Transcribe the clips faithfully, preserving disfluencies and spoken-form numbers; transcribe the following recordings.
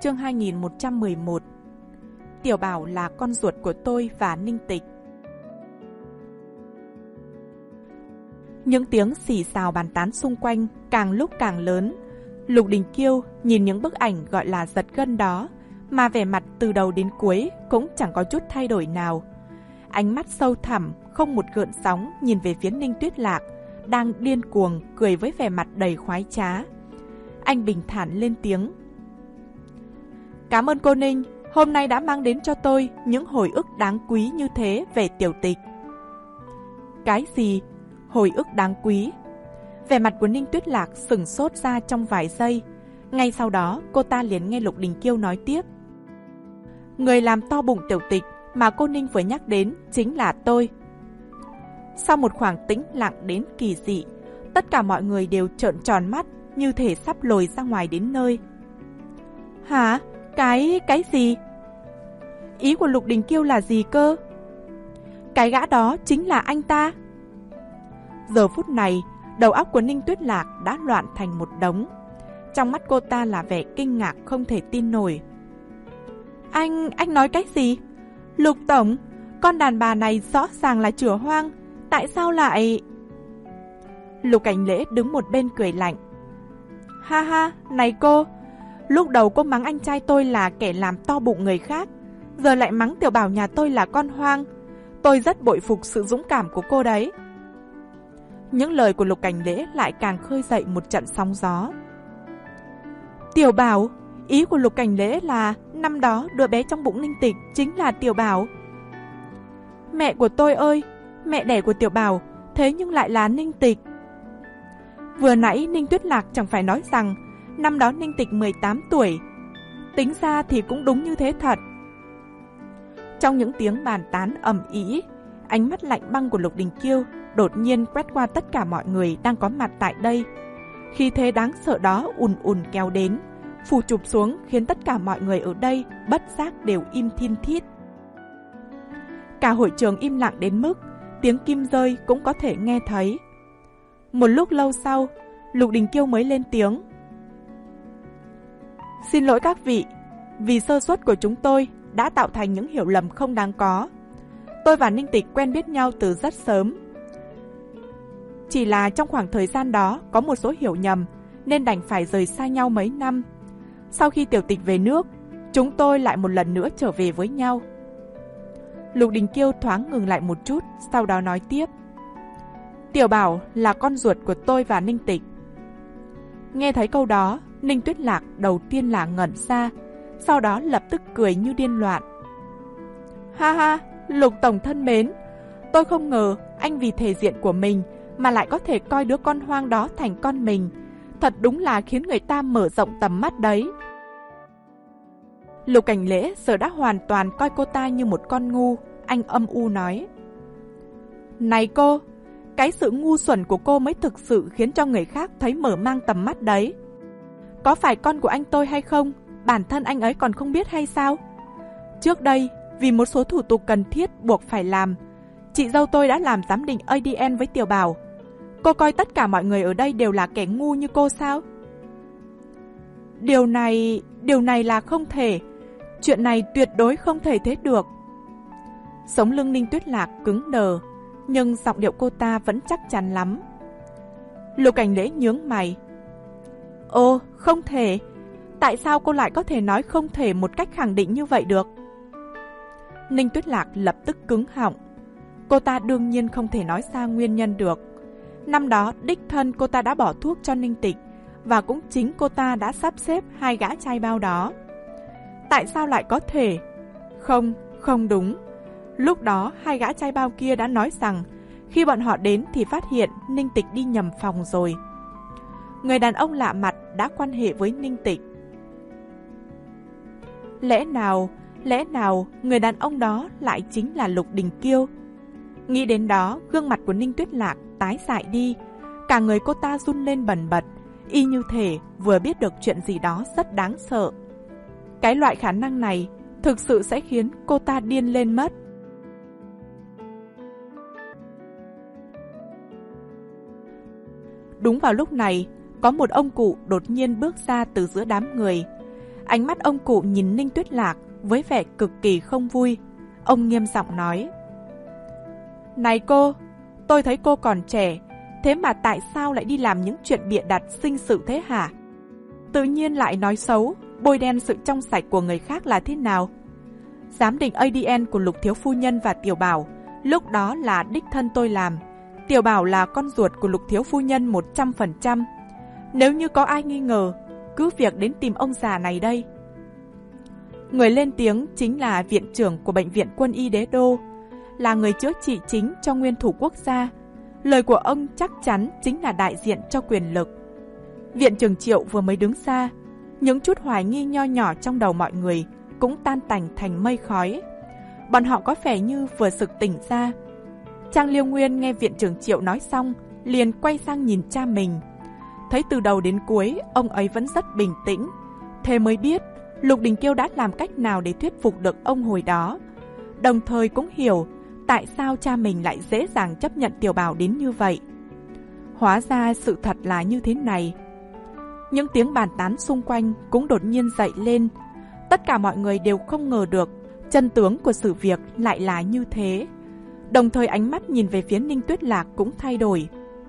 chương hai nghìn một trăm mười một. Tiểu Bảo là con ruột của tôi và Ninh Tịch. Những tiếng xì xào bàn tán xung quanh càng lúc càng lớn. Lục Đình Kiêu nhìn những bức ảnh gọi là giật gân đó, mà vẻ mặt từ đầu đến cuối cũng chẳng có chút thay đổi nào. Ánh mắt sâu thẳm, không một gợn sóng nhìn về phía Ninh Tuyết Lạc, đang điên cuồng cười với vẻ mặt đầy khoái trá. Anh bình thản lên tiếng. Cảm ơn cô Ninh, hôm nay đã mang đến cho tôi những hồi ức đáng quý như thế về Tiểu Tịch. Cái gì? Hồi ức đáng quý? Vẻ mặt của Ninh Tuyết Lạc sừng sốt ra trong vài giây. Ngay sau đó cô ta liền nghe Lục Đình Kiêu nói tiếp. Người làm to bụng Tiểu Tịch mà cô Ninh vừa nhắc đến chính là tôi. Sau một khoảng tĩnh lặng đến kỳ dị, tất cả mọi người đều trợn tròn mắt, như thể sắp lồi ra ngoài đến nơi. Hả? Cái... cái gì? Ý của Lục Đình Kiêu là gì cơ? Cái gã đó chính là anh ta. Giờ phút này, đầu óc của Ninh Tuyết Lạc đã loạn thành một đống. Trong mắt cô ta là vẻ kinh ngạc không thể tin nổi. Anh... anh nói cái gì? Lục Tổng, con đàn bà này rõ ràng là chửa hoang, tại sao lại... Lục Cảnh Lễ đứng một bên cười lạnh. Ha ha, này cô, lúc đầu cô mắng anh trai tôi là kẻ làm to bụng người khác, giờ lại mắng Tiểu Bảo nhà tôi là con hoang. Tôi rất bội phục sự dũng cảm của cô đấy. Những lời của Lục Cảnh Lễ lại càng khơi dậy một trận sóng gió. Tiểu Bảo? Ý của Lục Cảnh Lễ là năm đó đứa bé trong bụng Ninh Tịch chính là Tiểu Bảo. Mẹ của tôi ơi, mẹ đẻ của Tiểu Bảo, thế nhưng lại là Ninh Tịch. Vừa nãy Ninh Tuyết Lạc chẳng phải nói rằng năm đó Ninh Tịch mười tám tuổi. Tính ra thì cũng đúng như thế thật. Trong những tiếng bàn tán ầm ĩ, ánh mắt lạnh băng của Lục Đình Kiêu đột nhiên quét qua tất cả mọi người đang có mặt tại đây. Khí thế đáng sợ đó ùn ùn kéo đến, phủ chụp xuống khiến tất cả mọi người ở đây bất giác đều im thiên thít. Cả hội trường im lặng đến mức tiếng kim rơi cũng có thể nghe thấy. Một lúc lâu sau, Lục Đình Kiêu mới lên tiếng. Xin lỗi các vị, vì sơ suất của chúng tôi đã tạo thành những hiểu lầm không đáng có. Tôi và Ninh Tịch quen biết nhau từ rất sớm. Chỉ là trong khoảng thời gian đó có một số hiểu nhầm nên đành phải rời xa nhau mấy năm. Sau khi Tiểu Tịch về nước, chúng tôi lại một lần nữa trở về với nhau. Lục Đình Kiêu thoáng ngừng lại một chút, sau đó nói tiếp. Tiểu Bảo là con ruột của tôi và Ninh Tịch. Nghe thấy câu đó, Ninh Tuyết Lạc đầu tiên là ngẩn ra, sau đó lập tức cười như điên loạn. Ha ha, Lục Tổng thân mến, tôi không ngờ anh vì thể diện của mình mà lại có thể coi đứa con hoang đó thành con mình. Thật đúng là khiến người ta mở rộng tầm mắt đấy. Lục Cảnh Lễ giờ đã hoàn toàn coi cô ta như một con ngu. Anh âm u nói. Này cô, cái sự ngu xuẩn của cô mới thực sự khiến cho người khác thấy mở mang tầm mắt đấy. Có phải con của anh tôi hay không, bản thân anh ấy còn không biết hay sao? Trước đây, vì một số thủ tục cần thiết buộc phải làm, chị dâu tôi đã làm giám định a đê en với Tiểu Bảo. Cô coi tất cả mọi người ở đây đều là kẻ ngu như cô sao? Điều này... điều này là không thể. Chuyện này tuyệt đối không thể thế được. Sống lưng Ninh Tuyết Lạc cứng đờ, nhưng giọng điệu cô ta vẫn chắc chắn lắm. Lục Cảnh Lễ nhướng mày. Ồ, không thể. Tại sao cô lại có thể nói không thể một cách khẳng định như vậy được? Ninh Tuyết Lạc lập tức cứng họng. Cô ta đương nhiên không thể nói ra nguyên nhân được. Năm đó, đích thân cô ta đã bỏ thuốc cho Ninh Tịch, và cũng chính cô ta đã sắp xếp hai gã trai bao đó. Tại sao lại có thể? Không, không đúng. Lúc đó, hai gã trai bao kia đã nói rằng khi bọn họ đến thì phát hiện Ninh Tịch đi nhầm phòng rồi. Người đàn ông lạ mặt đã quan hệ với Ninh Tịch. Lẽ nào, lẽ nào người đàn ông đó lại chính là Lục Đình Kiêu? Nghĩ đến đó, gương mặt của Ninh Tuyết Lạc tái dại đi. Cả người cô ta run lên bần bật, y như thể vừa biết được chuyện gì đó rất đáng sợ. Cái loại khả năng này thực sự sẽ khiến cô ta điên lên mất. Đúng vào lúc này, có một ông cụ đột nhiên bước ra từ giữa đám người. Ánh mắt ông cụ nhìn Ninh Tuyết Lạc với vẻ cực kỳ không vui. Ông nghiêm giọng nói: Này cô, tôi thấy cô còn trẻ, thế mà tại sao lại đi làm những chuyện bịa đặt sinh sự thế hả? Tự nhiên lại nói xấu, bôi đen sự trong sạch của người khác là thế nào? Giám định a đê en của Lục thiếu phu nhân và Tiểu Bảo, lúc đó là đích thân tôi làm. Tiểu Bảo là con ruột của Lục thiếu phu nhân một trăm phần trăm. Nếu như có ai nghi ngờ, cứ việc đến tìm ông già này đây. Người lên tiếng chính là viện trưởng của Bệnh viện Quân y Đế Đô, là người chữa trị chính cho nguyên thủ quốc gia. Lời của ông chắc chắn chính là đại diện cho quyền lực. Viện trưởng Triệu vừa mới đứng ra, những chút hoài nghi nho nhỏ trong đầu mọi người cũng tan tành thành mây khói. Bọn họ có vẻ như vừa sực tỉnh ra. Trang Liêu Nguyên nghe viện trưởng Triệu nói xong, liền quay sang nhìn cha mình. Thấy từ đầu đến cuối, ông ấy vẫn rất bình tĩnh. Thế mới biết, Lục Đình Kiêu đã làm cách nào để thuyết phục được ông hồi đó. Đồng thời cũng hiểu tại sao cha mình lại dễ dàng chấp nhận Tiểu Bảo đến như vậy. Hóa ra sự thật là như thế này. Những tiếng bàn tán xung quanh cũng đột nhiên dậy lên. Tất cả mọi người đều không ngờ được chân tướng của sự việc lại là như thế. Đồng thời ánh mắt nhìn về phía Ninh Tuyết Lạc cũng thay đổi.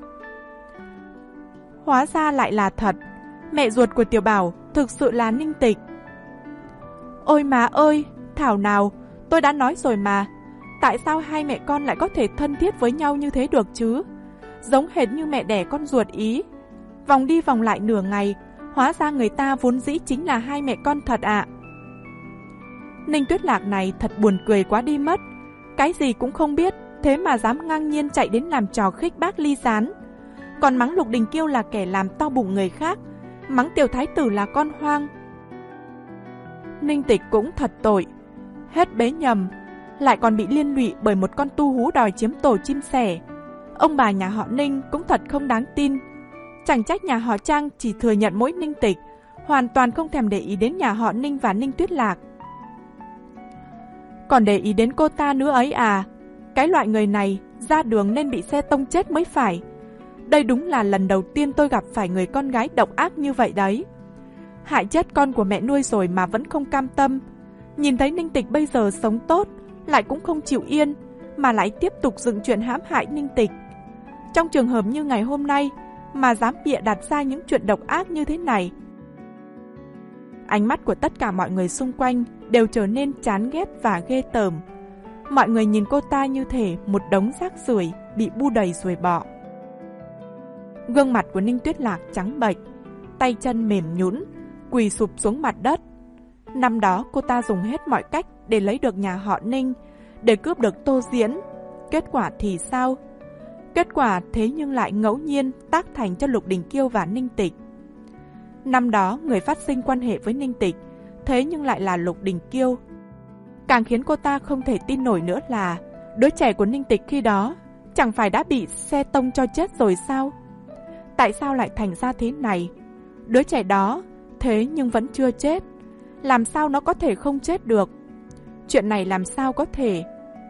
Hóa ra lại là thật, mẹ ruột của Tiểu Bảo thực sự là Ninh Tịch. Ôi má ơi, thảo nào, tôi đã nói rồi mà. Tại sao hai mẹ con lại có thể thân thiết với nhau như thế được chứ? Giống hệt như mẹ đẻ con ruột ý. Vòng đi vòng lại nửa ngày, hóa ra người ta vốn dĩ chính là hai mẹ con thật ạ. Ninh Tuyết Lạc này thật buồn cười quá đi mất. Cái gì cũng không biết, thế mà dám ngang nhiên chạy đến làm trò khích bác Ly Gián. Còn mắng Lục Đình Kiêu là kẻ làm to bụng người khác, mắng Tiểu Thái Tử là con hoang. Ninh Tịch cũng thật tội, hết bế nhầm, lại còn bị liên lụy bởi một con tu hú đòi chiếm tổ chim sẻ. Ông bà nhà họ Ninh cũng thật không đáng tin. Chẳng trách nhà họ Trang chỉ thừa nhận mỗi Ninh Tịch, hoàn toàn không thèm để ý đến nhà họ Ninh và Ninh Tuyết Lạc. Còn để ý đến cô ta nữa ấy à? Cái loại người này ra đường nên bị xe tông chết mới phải. Đây đúng là lần đầu tiên tôi gặp phải người con gái độc ác như vậy đấy. Hại chết con của mẹ nuôi rồi mà vẫn không cam tâm. Nhìn thấy Ninh Tịch bây giờ sống tốt, lại cũng không chịu yên, mà lại tiếp tục dựng chuyện hãm hại Ninh Tịch. Trong trường hợp như ngày hôm nay, mà dám bịa đặt ra những chuyện độc ác như thế này. Ánh mắt của tất cả mọi người xung quanh đều trở nên chán ghét và ghê tởm. Mọi người nhìn cô ta như thể một đống rác rưởi bị bu đầy ruồi bọ. Gương mặt của Ninh Tuyết Lạc trắng bệch, tay chân mềm nhũn, quỳ sụp xuống mặt đất. Năm đó cô ta dùng hết mọi cách để lấy được nhà họ Ninh, để cướp được Tô Diễn. Kết quả thì sao? Kết quả thế nhưng lại ngẫu nhiên tác thành cho Lục Đình Kiêu và Ninh Tịch. Năm đó người phát sinh quan hệ với Ninh Tịch, thế nhưng lại là Lục Đình Kiêu. Càng khiến cô ta không thể tin nổi nữa là đứa trẻ của Ninh Tịch khi đó chẳng phải đã bị xe tông cho chết rồi sao? Tại sao lại thành ra thế này? Đứa trẻ đó thế nhưng vẫn chưa chết. Làm sao nó có thể không chết được? Chuyện này làm sao có thể?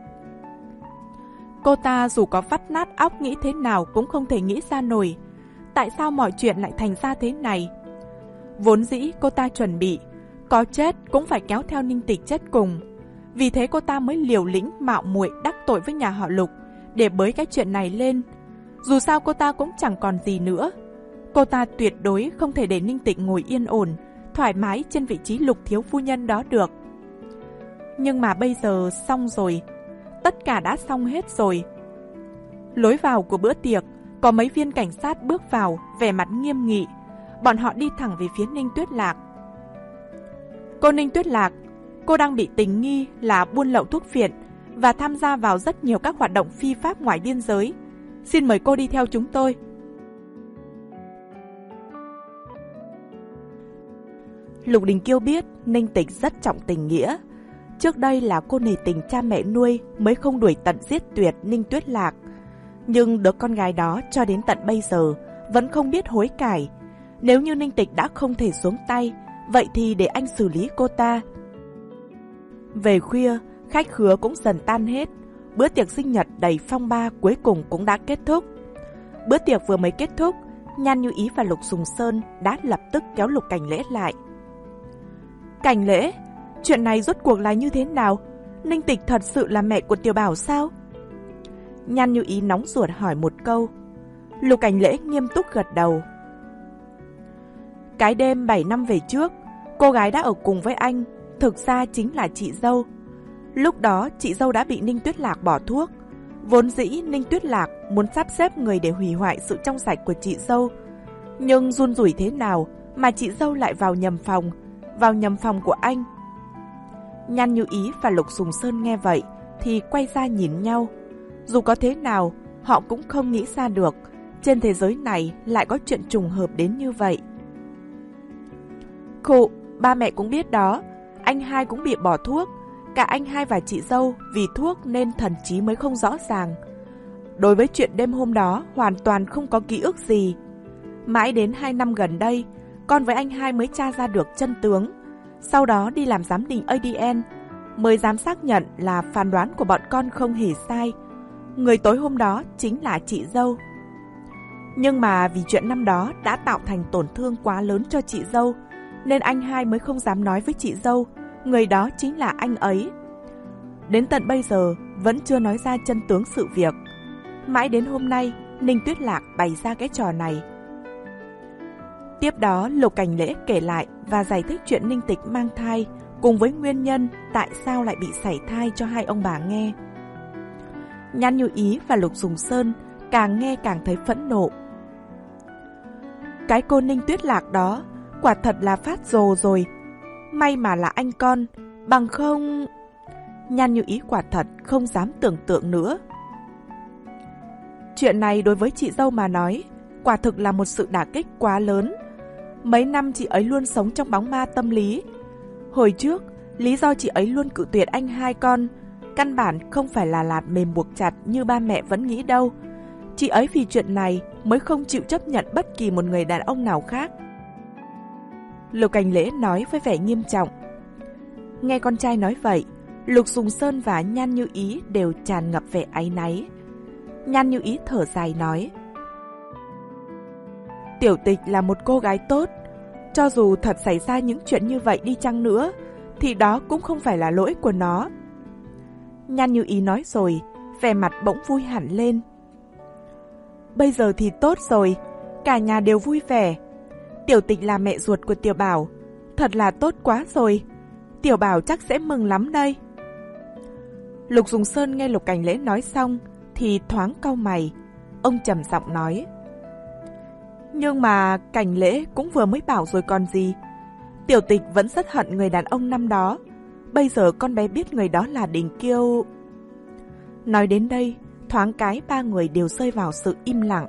Cô ta dù có vắt nát óc nghĩ thế nào cũng không thể nghĩ ra nổi. Tại sao mọi chuyện lại thành ra thế này? Vốn dĩ cô ta chuẩn bị có chết cũng phải kéo theo Ninh Tịch chết cùng. Vì thế cô ta mới liều lĩnh mạo muội đắc tội với nhà họ Lục để bới cái chuyện này lên. Dù sao cô ta cũng chẳng còn gì nữa. Cô ta tuyệt đối không thể để Ninh Tịch ngồi yên ổn, thoải mái trên vị trí Lục thiếu phu nhân đó được. Nhưng mà bây giờ xong rồi. Tất cả đã xong hết rồi. Lối vào của bữa tiệc, có mấy viên cảnh sát bước vào, vẻ mặt nghiêm nghị. Bọn họ đi thẳng về phía Ninh Tuyết Lạc. Cô Ninh Tuyết Lạc, cô đang bị tình nghi là buôn lậu thuốc phiện và tham gia vào rất nhiều các hoạt động phi pháp ngoài biên giới. Xin mời cô đi theo chúng tôi. Lục Đình Kiêu biết Ninh Tịch rất trọng tình nghĩa. Trước đây là cô nể tình cha mẹ nuôi mới không đuổi tận giết tuyệt Ninh Tuyết Lạc. Nhưng đứa con gái đó cho đến tận bây giờ vẫn không biết hối cải. Nếu như Ninh Tịch đã không thể xuống tay, vậy thì để anh xử lý cô ta. Về khuya, khách khứa cũng dần tan hết. Bữa tiệc sinh nhật đầy phong ba cuối cùng cũng đã kết thúc. Bữa tiệc vừa mới kết thúc, Nhan Như Ý và Lục Sùng Sơn đã lập tức kéo Lục Cảnh Lễ lại. Cảnh Lễ, chuyện này rốt cuộc là như thế nào? Ninh Tịch thật sự là mẹ của Tiểu Bảo sao? Nhan Như Ý nóng ruột hỏi một câu. Lục Cảnh Lễ nghiêm túc gật đầu. Cái đêm bảy năm về trước, cô gái đã ở cùng với anh, thực ra chính là chị dâu. Lúc đó chị dâu đã bị Ninh Tuyết Lạc bỏ thuốc. Vốn dĩ Ninh Tuyết Lạc muốn sắp xếp người để hủy hoại sự trong sạch của chị dâu. Nhưng run rủi thế nào mà chị dâu lại vào nhầm phòng, vào nhầm phòng của anh. Nhan Như Ý và Lục Sùng Sơn nghe vậy thì quay ra nhìn nhau. Dù có thế nào, họ cũng không nghĩ ra được trên thế giới này lại có chuyện trùng hợp đến như vậy. Khụ, ba mẹ cũng biết đó, anh hai cũng bị bỏ thuốc. Cả anh hai và chị dâu vì thuốc nên thần trí mới không rõ ràng. Đối với chuyện đêm hôm đó hoàn toàn không có ký ức gì. Mãi đến hai năm gần đây, con với anh hai mới tra ra được chân tướng. Sau đó đi làm giám định a đê en, mới dám xác nhận là phán đoán của bọn con không hề sai. Người tối hôm đó chính là chị dâu. Nhưng mà vì chuyện năm đó đã tạo thành tổn thương quá lớn cho chị dâu, nên anh hai mới không dám nói với chị dâu người đó chính là anh ấy. Đến tận bây giờ vẫn chưa nói ra chân tướng sự việc. Mãi đến hôm nay, Ninh Tuyết Lạc bày ra cái trò này. Tiếp đó, Lục Cảnh Lễ kể lại và giải thích chuyện Ninh Tịch mang thai cùng với nguyên nhân tại sao lại bị sảy thai cho hai ông bà nghe. Nhan Như Ý và Lục Sùng Sơn càng nghe càng thấy phẫn nộ. Cái cô Ninh Tuyết Lạc đó quả thật là phát rồ rồi. May mà là anh con, bằng không... Nhan Như Ý quả thật không dám tưởng tượng nữa. Chuyện này đối với chị dâu mà nói, quả thực là một sự đả kích quá lớn. Mấy năm chị ấy luôn sống trong bóng ma tâm lý. Hồi trước, lý do chị ấy luôn cự tuyệt anh hai con, căn bản không phải là lạt mềm buộc chặt như ba mẹ vẫn nghĩ đâu. Chị ấy vì chuyện này mới không chịu chấp nhận bất kỳ một người đàn ông nào khác. Lục Cảnh Lễ nói với vẻ nghiêm trọng. Nghe con trai nói vậy, Lục Sùng Sơn và Nhan Như Ý đều tràn ngập vẻ áy náy. Nhan Như Ý thở dài nói. Tiểu Tịch là một cô gái tốt. Cho dù thật xảy ra những chuyện như vậy đi chăng nữa, thì đó cũng không phải là lỗi của nó. Nhan Như Ý nói rồi, vẻ mặt bỗng vui hẳn lên. Bây giờ thì tốt rồi, cả nhà đều vui vẻ. Tiểu Tịch là mẹ ruột của Tiểu Bảo, thật là tốt quá rồi. Tiểu Bảo chắc sẽ mừng lắm đây. Lục Sùng Sơn nghe Lục Cảnh Lễ nói xong thì thoáng cau mày. Ông trầm giọng nói. Nhưng mà Cảnh Lễ cũng vừa mới bảo rồi còn gì. Tiểu Tịch vẫn rất hận người đàn ông năm đó. Bây giờ con bé biết người đó là Đình Kiêu. Nói đến đây, thoáng cái ba người đều rơi vào sự im lặng.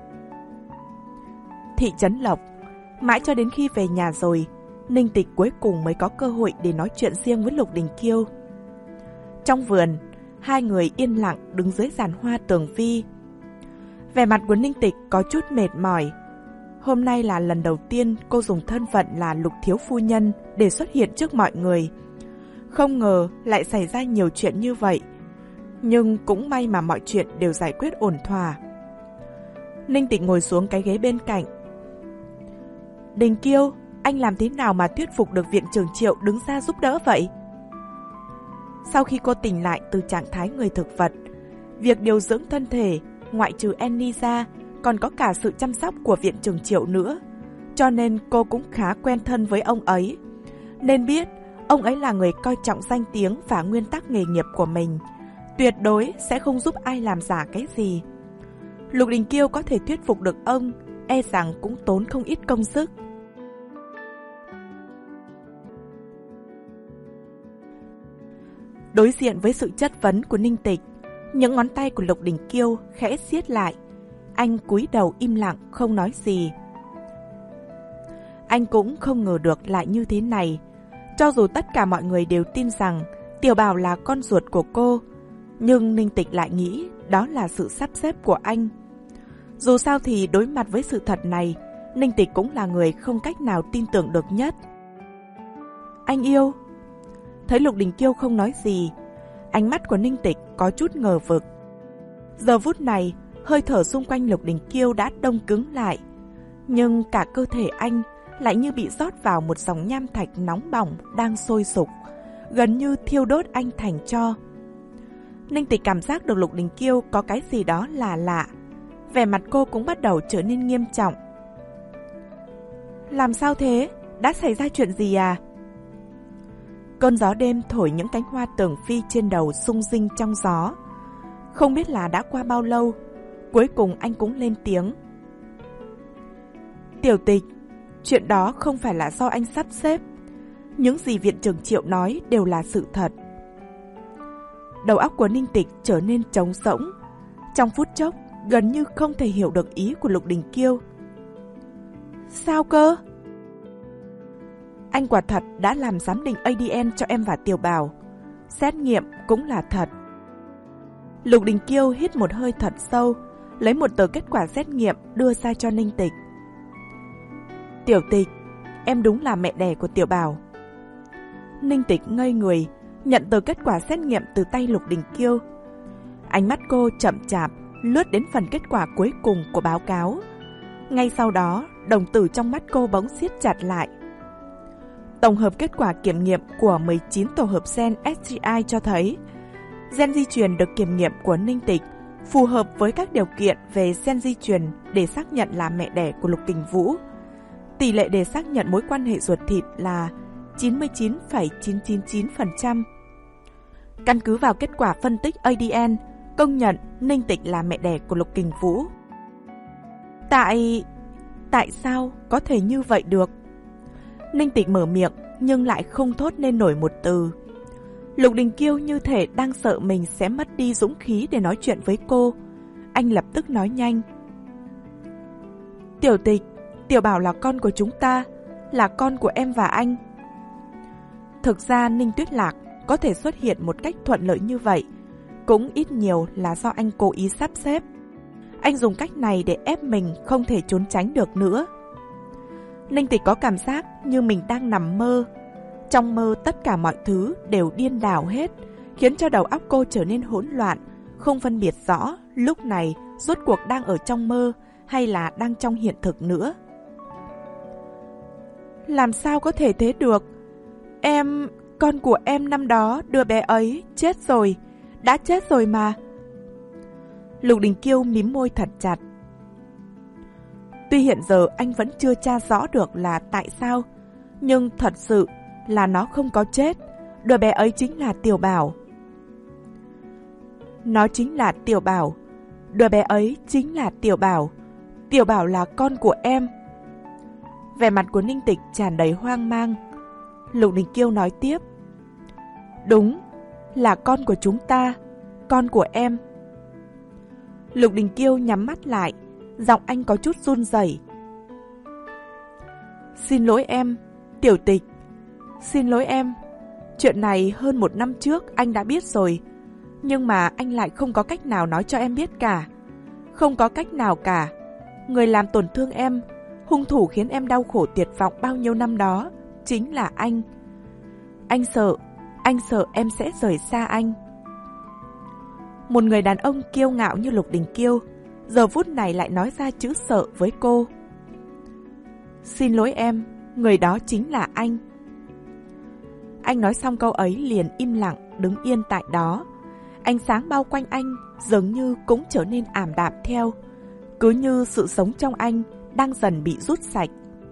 Thị trấn Lộc. Mãi cho đến khi về nhà rồi, Ninh Tịch cuối cùng mới có cơ hội để nói chuyện riêng với Lục Đình Kiêu. Trong vườn, hai người yên lặng đứng dưới giàn hoa tường vi. Vẻ mặt của Ninh Tịch có chút mệt mỏi. Hôm nay là lần đầu tiên cô dùng thân phận là Lục thiếu phu nhân để xuất hiện trước mọi người. Không ngờ lại xảy ra nhiều chuyện như vậy. Nhưng cũng may mà mọi chuyện đều giải quyết ổn thỏa. Ninh Tịch ngồi xuống cái ghế bên cạnh. Đình Kiêu, anh làm thế nào mà thuyết phục được viện trưởng Triệu đứng ra giúp đỡ vậy? Sau khi cô tỉnh lại từ trạng thái người thực vật, việc điều dưỡng thân thể, ngoại trừ Annie ra, còn có cả sự chăm sóc của viện trưởng Triệu nữa. Cho nên cô cũng khá quen thân với ông ấy. Nên biết, ông ấy là người coi trọng danh tiếng và nguyên tắc nghề nghiệp của mình. Tuyệt đối sẽ không giúp ai làm giả cái gì. Lục Đình Kiêu có thể thuyết phục được ông, e rằng cũng tốn không ít công sức. Đối diện với sự chất vấn của Ninh Tịch, những ngón tay của Lục Đình Kiêu khẽ siết lại. Anh cúi đầu im lặng không nói gì. Anh cũng không ngờ được lại như thế này. Cho dù tất cả mọi người đều tin rằng Tiểu Bảo là con ruột của cô, nhưng Ninh Tịch lại nghĩ đó là sự sắp xếp của anh. Dù sao thì đối mặt với sự thật này, Ninh Tịch cũng là người không cách nào tin tưởng được nhất. Anh yêu. Thấy Lục Đình Kiêu không nói gì, ánh mắt của Ninh Tịch có chút ngờ vực. Giờ phút này, hơi thở xung quanh Lục Đình Kiêu đã đông cứng lại, nhưng cả cơ thể anh lại như bị rót vào một dòng nham thạch nóng bỏng đang sôi sục, gần như thiêu đốt anh thành tro. Ninh Tịch cảm giác được Lục Đình Kiêu có cái gì đó là lạ. Vẻ mặt cô cũng bắt đầu trở nên nghiêm trọng. Làm sao thế? Đã xảy ra chuyện gì à? Cơn gió đêm thổi những cánh hoa tường phi trên đầu rung rinh trong gió. Không biết là đã qua bao lâu, cuối cùng anh cũng lên tiếng. Tiểu Tịch, chuyện đó không phải là do anh sắp xếp. Những gì viện trưởng Triệu nói đều là sự thật. Đầu óc của Ninh Tịch trở nên trống rỗng. Trong phút chốc, gần như không thể hiểu được ý của Lục Đình Kiêu. Sao cơ? Anh quả thật đã làm giám định a đê en cho em và Tiểu Bảo. Xét nghiệm cũng là thật. Lục Đình Kiêu hít một hơi thật sâu, lấy một tờ kết quả xét nghiệm đưa ra cho Ninh Tịch. Tiểu Tịch, em đúng là mẹ đẻ của Tiểu Bảo. Ninh Tịch ngây người, nhận tờ kết quả xét nghiệm từ tay Lục Đình Kiêu. Ánh mắt cô chậm chạp lướt đến phần kết quả cuối cùng của báo cáo. Ngay sau đó, đồng tử trong mắt cô bỗng siết chặt lại. Tổng hợp kết quả kiểm nghiệm của mười chín tổ hợp gen ét giê i cho thấy gen di truyền được kiểm nghiệm của Ninh Tịch phù hợp với các điều kiện về gen di truyền để xác nhận là mẹ đẻ của Lục Kình Vũ. Tỷ lệ để xác nhận mối quan hệ ruột thịt là chín mươi chín phẩy chín chín chín phần trăm. Căn cứ vào kết quả phân tích a đê en, công nhận Ninh Tịch là mẹ đẻ của Lục Kình Vũ. Tại... Tại sao có thể như vậy được? Ninh Tịch mở miệng nhưng lại không thốt nên nổi một từ. Lục Đình Kiêu như thể đang sợ mình sẽ mất đi dũng khí để nói chuyện với cô. Anh lập tức nói nhanh. Tiểu Tịch, Tiểu Bảo là con của chúng ta, là con của em và anh. Thực ra Ninh Tuyết Lạc có thể xuất hiện một cách thuận lợi như vậy cũng ít nhiều là do anh cố ý sắp xếp. Anh dùng cách này để ép mình không thể trốn tránh được nữa. Ninh Tịch có cảm giác như mình đang nằm mơ. Trong mơ tất cả mọi thứ đều điên đảo hết, khiến cho đầu óc cô trở nên hỗn loạn, không phân biệt rõ lúc này rốt cuộc đang ở trong mơ hay là đang trong hiện thực nữa. Làm sao có thể thế được? Em, con của em năm đó đứa bé ấy chết rồi, đã chết rồi mà. Lục Đình Kiêu mím môi thật chặt. Tuy hiện giờ anh vẫn chưa tra rõ được là tại sao, nhưng thật sự là nó không có chết. Đứa bé ấy chính là Tiểu Bảo. Nó chính là Tiểu Bảo. Đứa bé ấy chính là Tiểu Bảo. Tiểu Bảo là con của em. Vẻ mặt của Ninh Tịch tràn đầy hoang mang. Lục Đình Kiêu nói tiếp. Đúng, là con của chúng ta, con của em. Lục Đình Kiêu nhắm mắt lại, giọng anh có chút run rẩy. Xin lỗi em, Tiểu Tịch. Xin lỗi em. Chuyện này hơn một năm trước anh đã biết rồi, nhưng mà anh lại không có cách nào nói cho em biết cả. Không có cách nào cả. Người làm tổn thương em, hung thủ khiến em đau khổ tuyệt vọng bao nhiêu năm đó chính là anh. Anh sợ, anh sợ em sẽ rời xa anh. Một người đàn ông kiêu ngạo như Lục Đình Kiêu giờ phút này lại nói ra chữ sợ với cô. Xin lỗi em, người đó chính là anh. Anh nói xong câu ấy liền im lặng đứng yên tại đó. Ánh sáng bao quanh anh dường như cũng trở nên ảm đạm theo, cứ như sự sống trong anh đang dần bị rút sạch.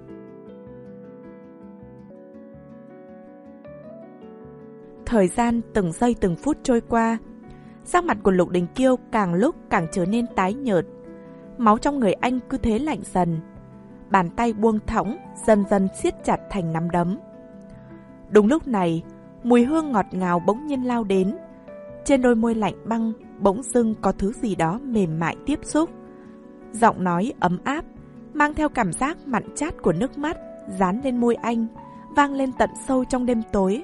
Thời gian từng giây từng phút trôi qua, sắc mặt của Lục Đình Kiêu càng lúc càng trở nên tái nhợt. Máu trong người anh cứ thế lạnh dần. Bàn tay buông thõng dần dần siết chặt thành nắm đấm. Đúng lúc này, mùi hương ngọt ngào bỗng nhiên lao đến. Trên đôi môi lạnh băng bỗng dưng có thứ gì đó mềm mại tiếp xúc. Giọng nói ấm áp, mang theo cảm giác mặn chát của nước mắt, dán lên môi anh, vang lên tận sâu trong đêm tối.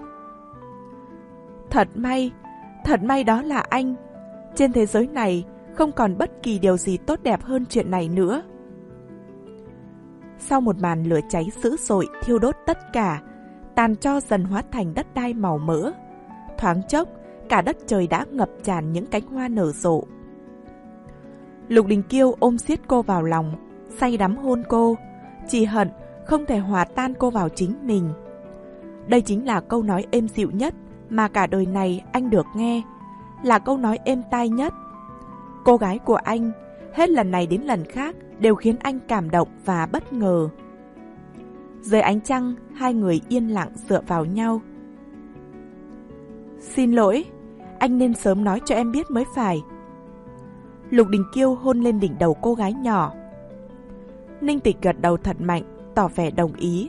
Thật may, thật may đó là anh. Trên thế giới này không còn bất kỳ điều gì tốt đẹp hơn chuyện này nữa. Sau một màn lửa cháy dữ dội thiêu đốt tất cả, tàn tro dần hóa thành đất đai màu mỡ. Thoáng chốc, cả đất trời đã ngập tràn những cánh hoa nở rộ. Lục Đình Kiêu ôm siết cô vào lòng, say đắm hôn cô, chỉ hận không thể hòa tan cô vào chính mình. Đây chính là câu nói êm dịu nhất mà cả đời này anh được nghe, là câu nói êm tai nhất. Cô gái của anh, hết lần này đến lần khác, đều khiến anh cảm động và bất ngờ. Dưới ánh trăng, hai người yên lặng dựa vào nhau. Xin lỗi, anh nên sớm nói cho em biết mới phải. Lục Đình Kiêu hôn lên đỉnh đầu cô gái nhỏ. Ninh Tịch gật đầu thật mạnh, tỏ vẻ đồng ý.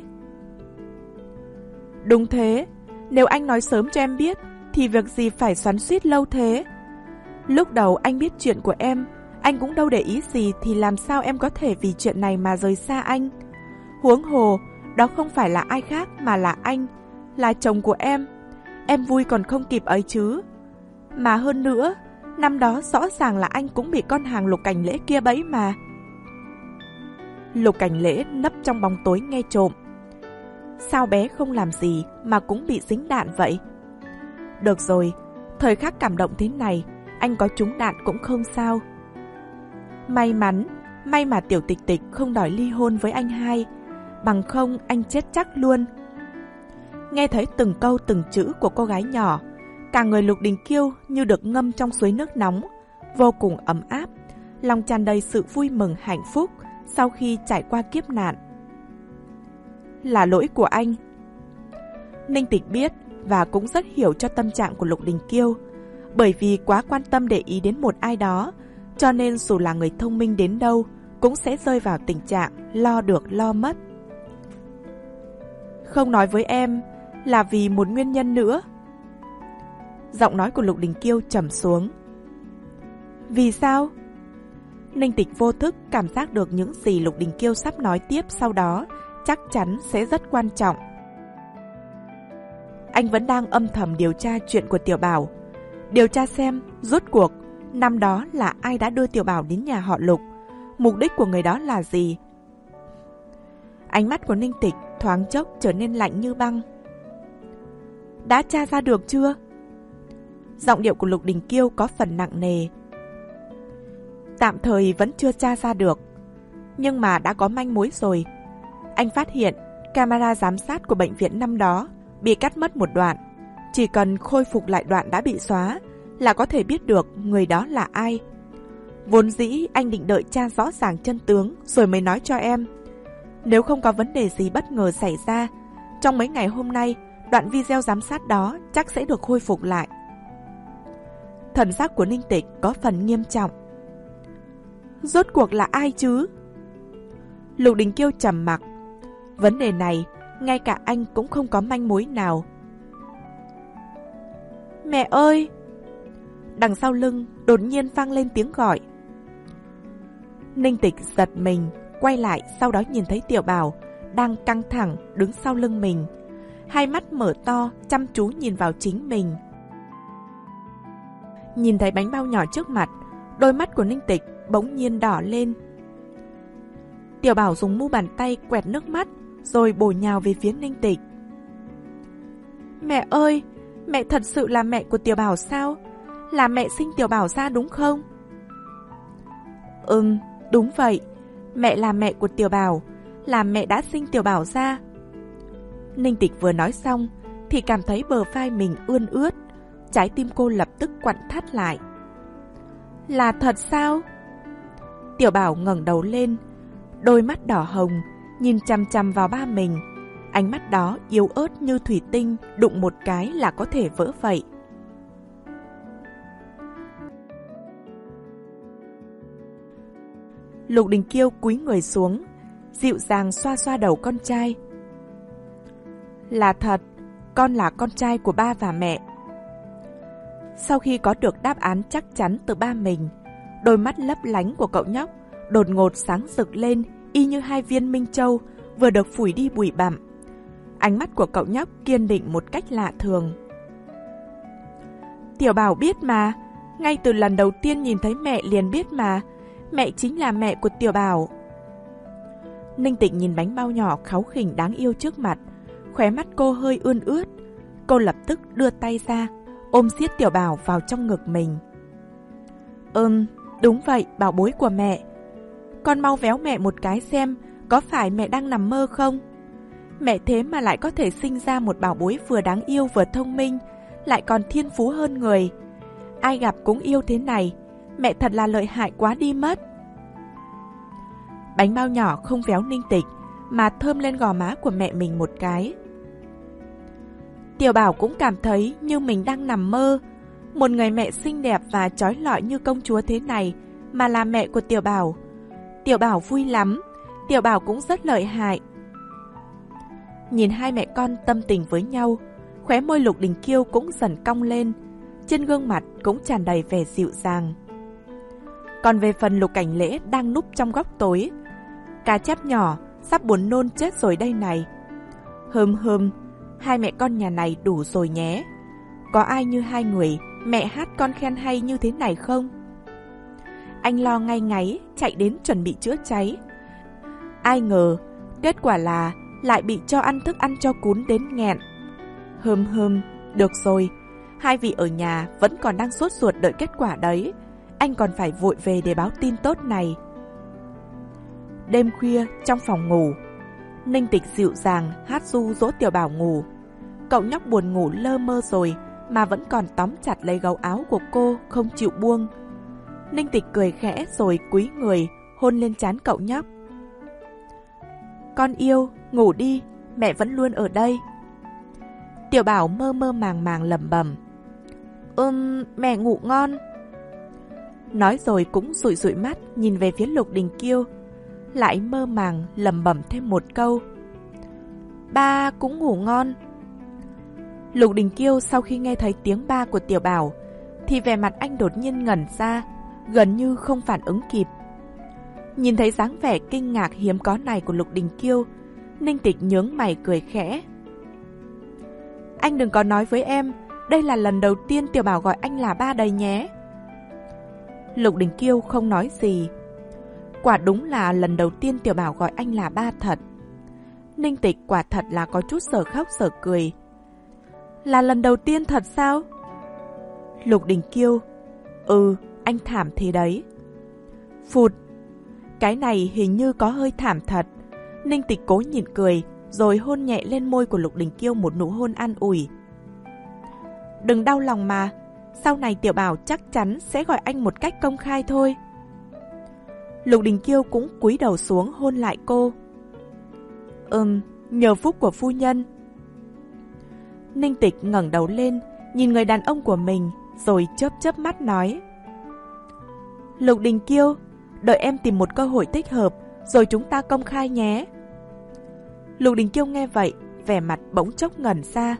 Đúng thế, nếu anh nói sớm cho em biết, thì việc gì phải xoắn xuýt lâu thế. Lúc đầu anh biết chuyện của em, anh cũng đâu để ý gì, thì làm sao em có thể vì chuyện này mà rời xa anh. Huống hồ, đó không phải là ai khác mà là anh, là chồng của em. Em vui còn không kịp ấy chứ. Mà hơn nữa, năm đó rõ ràng là anh cũng bị con hàng Lục Cảnh Lễ kia bẫy mà. Lục Cảnh Lễ nấp trong bóng tối nghe trộm. Sao bé không làm gì mà cũng bị dính đạn vậy? Được rồi, thời khắc cảm động thế này, anh có trúng đạn cũng không sao. May mắn, may mà Tiểu Tịch Tịch không đòi ly hôn với anh hai, bằng không anh chết chắc luôn. Nghe thấy từng câu từng chữ của cô gái nhỏ, cả người Lục Đình Kiêu như được ngâm trong suối nước nóng, vô cùng ấm áp, lòng tràn đầy sự vui mừng hạnh phúc sau khi trải qua kiếp nạn. Là lỗi của anh. Ninh Tịch biết và cũng rất hiểu cho tâm trạng của Lục Đình Kiêu, bởi vì quá quan tâm để ý đến một ai đó, cho nên dù là người thông minh đến đâu cũng sẽ rơi vào tình trạng lo được lo mất. Không nói với em là vì một nguyên nhân nữa. Giọng nói của Lục Đình Kiêu trầm xuống. Vì sao? Ninh Tịch vô thức cảm giác được những gì Lục Đình Kiêu sắp nói tiếp sau đó chắc chắn sẽ rất quan trọng. Anh vẫn đang âm thầm điều tra chuyện của Tiểu Bảo, điều tra xem rốt cuộc năm đó là ai đã đưa Tiểu Bảo đến nhà họ Lục, mục đích của người đó là gì. Ánh mắt của Ninh Tịch thoáng chốc trở nên lạnh như băng. Đã tra ra được chưa? Giọng điệu của Lục Đình Kiêu có phần nặng nề. Tạm thời vẫn chưa tra ra được, nhưng mà đã có manh mối rồi. Anh phát hiện camera giám sát của bệnh viện năm đó bị cắt mất một đoạn. Chỉ cần khôi phục lại đoạn đã bị xóa là có thể biết được người đó là ai. Vốn dĩ anh định đợi tra rõ ràng chân tướng rồi mới nói cho em. Nếu không có vấn đề gì bất ngờ xảy ra, trong mấy ngày hôm nay, đoạn video giám sát đó chắc sẽ được khôi phục lại. Thần sắc của Ninh Tịch có phần nghiêm trọng. Rốt cuộc là ai chứ? Lục Đình Kiêu trầm mặc. Vấn đề này, ngay cả anh cũng không có manh mối nào. Mẹ ơi! Đằng sau lưng đột nhiên vang lên tiếng gọi. Ninh Tịch giật mình, quay lại, sau đó nhìn thấy Tiểu Bảo đang căng thẳng đứng sau lưng mình, hai mắt mở to chăm chú nhìn vào chính mình. Nhìn thấy bánh bao nhỏ trước mặt, đôi mắt của Ninh Tịch bỗng nhiên đỏ lên. Tiểu Bảo dùng mu bàn tay quẹt nước mắt rồi bổ nhào về phía Ninh Tịch. Mẹ ơi! Mẹ thật sự là mẹ của Tiểu Bảo sao? Là mẹ sinh Tiểu Bảo ra đúng không? Ừm, đúng vậy. Mẹ là mẹ của Tiểu Bảo, là mẹ đã sinh Tiểu Bảo ra. Ninh Tịch vừa nói xong thì cảm thấy bờ vai mình ươn ướt, trái tim cô lập tức quặn thắt lại. Là thật sao? Tiểu Bảo ngẩng đầu lên, đôi mắt đỏ hồng, nhìn chằm chằm vào ba mình. Ánh mắt đó yếu ớt như thủy tinh, đụng một cái là có thể vỡ vậy. Lục Đình Kiêu cúi người xuống, dịu dàng xoa xoa đầu con trai. Là thật, con là con trai của ba và mẹ. Sau khi có được đáp án chắc chắn từ ba mình, đôi mắt lấp lánh của cậu nhóc đột ngột sáng rực lên, y như hai viên minh châu vừa được phủi đi bụi bặm. Ánh mắt của cậu nhóc kiên định một cách lạ thường. Tiểu Bảo biết mà, ngay từ lần đầu tiên nhìn thấy mẹ liền biết mà, mẹ chính là mẹ của Tiểu Bảo. Ninh Tịch nhìn bánh bao nhỏ kháu khỉnh đáng yêu trước mặt, khóe mắt cô hơi ươn ướt. Cô lập tức đưa tay ra, ôm siết Tiểu Bảo vào trong ngực mình. Ừm, đúng vậy, bảo bối của mẹ. Con mau véo mẹ một cái xem, có phải mẹ đang nằm mơ không? Mẹ thế mà lại có thể sinh ra một bảo bối vừa đáng yêu vừa thông minh, lại còn thiên phú hơn người. Ai gặp cũng yêu thế này, mẹ thật là lợi hại quá đi mất. Bánh bao nhỏ không véo Ninh Tịch, mà thơm lên gò má của mẹ mình một cái. Tiểu Bảo cũng cảm thấy như mình đang nằm mơ. Một người mẹ xinh đẹp và trói lọi như công chúa thế này mà là mẹ của Tiểu Bảo. Tiểu Bảo vui lắm, Tiểu Bảo cũng rất lợi hại. Nhìn hai mẹ con tâm tình với nhau, khóe môi Lục Đình Kiêu cũng dần cong lên, trên gương mặt cũng tràn đầy vẻ dịu dàng. Còn về phần Lục Cảnh Lễ đang núp trong góc tối, cá chép nhỏ sắp buồn nôn chết rồi đây này. Hừm hừm, hai mẹ con nhà này đủ rồi nhé. Có ai như hai người mẹ hát con khen hay như thế này không? Anh lo ngay ngáy chạy đến chuẩn bị chữa cháy. Ai ngờ kết quả là lại bị cho ăn thức ăn cho cún đến nghẹn. Hừm hừm, được rồi, hai vị ở nhà vẫn còn đang sốt ruột đợi kết quả đấy. Anh còn phải vội về để báo tin tốt này. Đêm khuya trong phòng ngủ, Ninh Tịch dịu dàng hát ru dỗ Tiểu Bảo ngủ. Cậu nhóc buồn ngủ lơ mơ rồi mà vẫn còn tóm chặt lấy gấu áo của cô không chịu buông. Ninh Tịch cười khẽ rồi cúi người hôn lên trán cậu nhóc. Con yêu, ngủ đi, mẹ vẫn luôn ở đây. Tiểu Bảo mơ mơ màng màng lẩm bẩm. Ừm, mẹ ngủ ngon. Nói rồi cũng dụi dụi mắt nhìn về phía Lục Đình Kiêu, lại mơ màng lẩm bẩm thêm một câu. Ba cũng ngủ ngon. Lục Đình Kiêu sau khi nghe thấy tiếng ba của Tiểu Bảo thì vẻ mặt anh đột nhiên ngẩn ra, gần như không phản ứng kịp. Nhìn thấy dáng vẻ kinh ngạc hiếm có này của Lục Đình Kiêu, Ninh Tịch nhướng mày cười khẽ. Anh đừng có nói với em, đây là lần đầu tiên Tiểu Bảo gọi anh là ba đây nhé. Lục Đình Kiêu không nói gì. Quả đúng là lần đầu tiên Tiểu Bảo gọi anh là ba thật. Ninh Tịch quả thật là có chút sở khóc sở cười. Là lần đầu tiên thật sao? Lục Đình Kiêu. Ừ, anh thảm thế đấy. Phụt. Cái này hình như có hơi thảm thật. Ninh Tịch cố nhịn cười, rồi hôn nhẹ lên môi của Lục Đình Kiêu một nụ hôn an ủi. Đừng đau lòng mà, sau này Tiểu Bảo chắc chắn sẽ gọi anh một cách công khai thôi. Lục Đình Kiêu cũng cúi đầu xuống hôn lại cô. Ừm, nhờ phúc của phu nhân. Ninh Tịch ngẩng đầu lên, nhìn người đàn ông của mình, rồi chớp chớp mắt nói. Lục Đình Kiêu, đợi em tìm một cơ hội thích hợp, rồi chúng ta công khai nhé. Lục Đình Kiêu nghe vậy, vẻ mặt bỗng chốc ngẩn ra.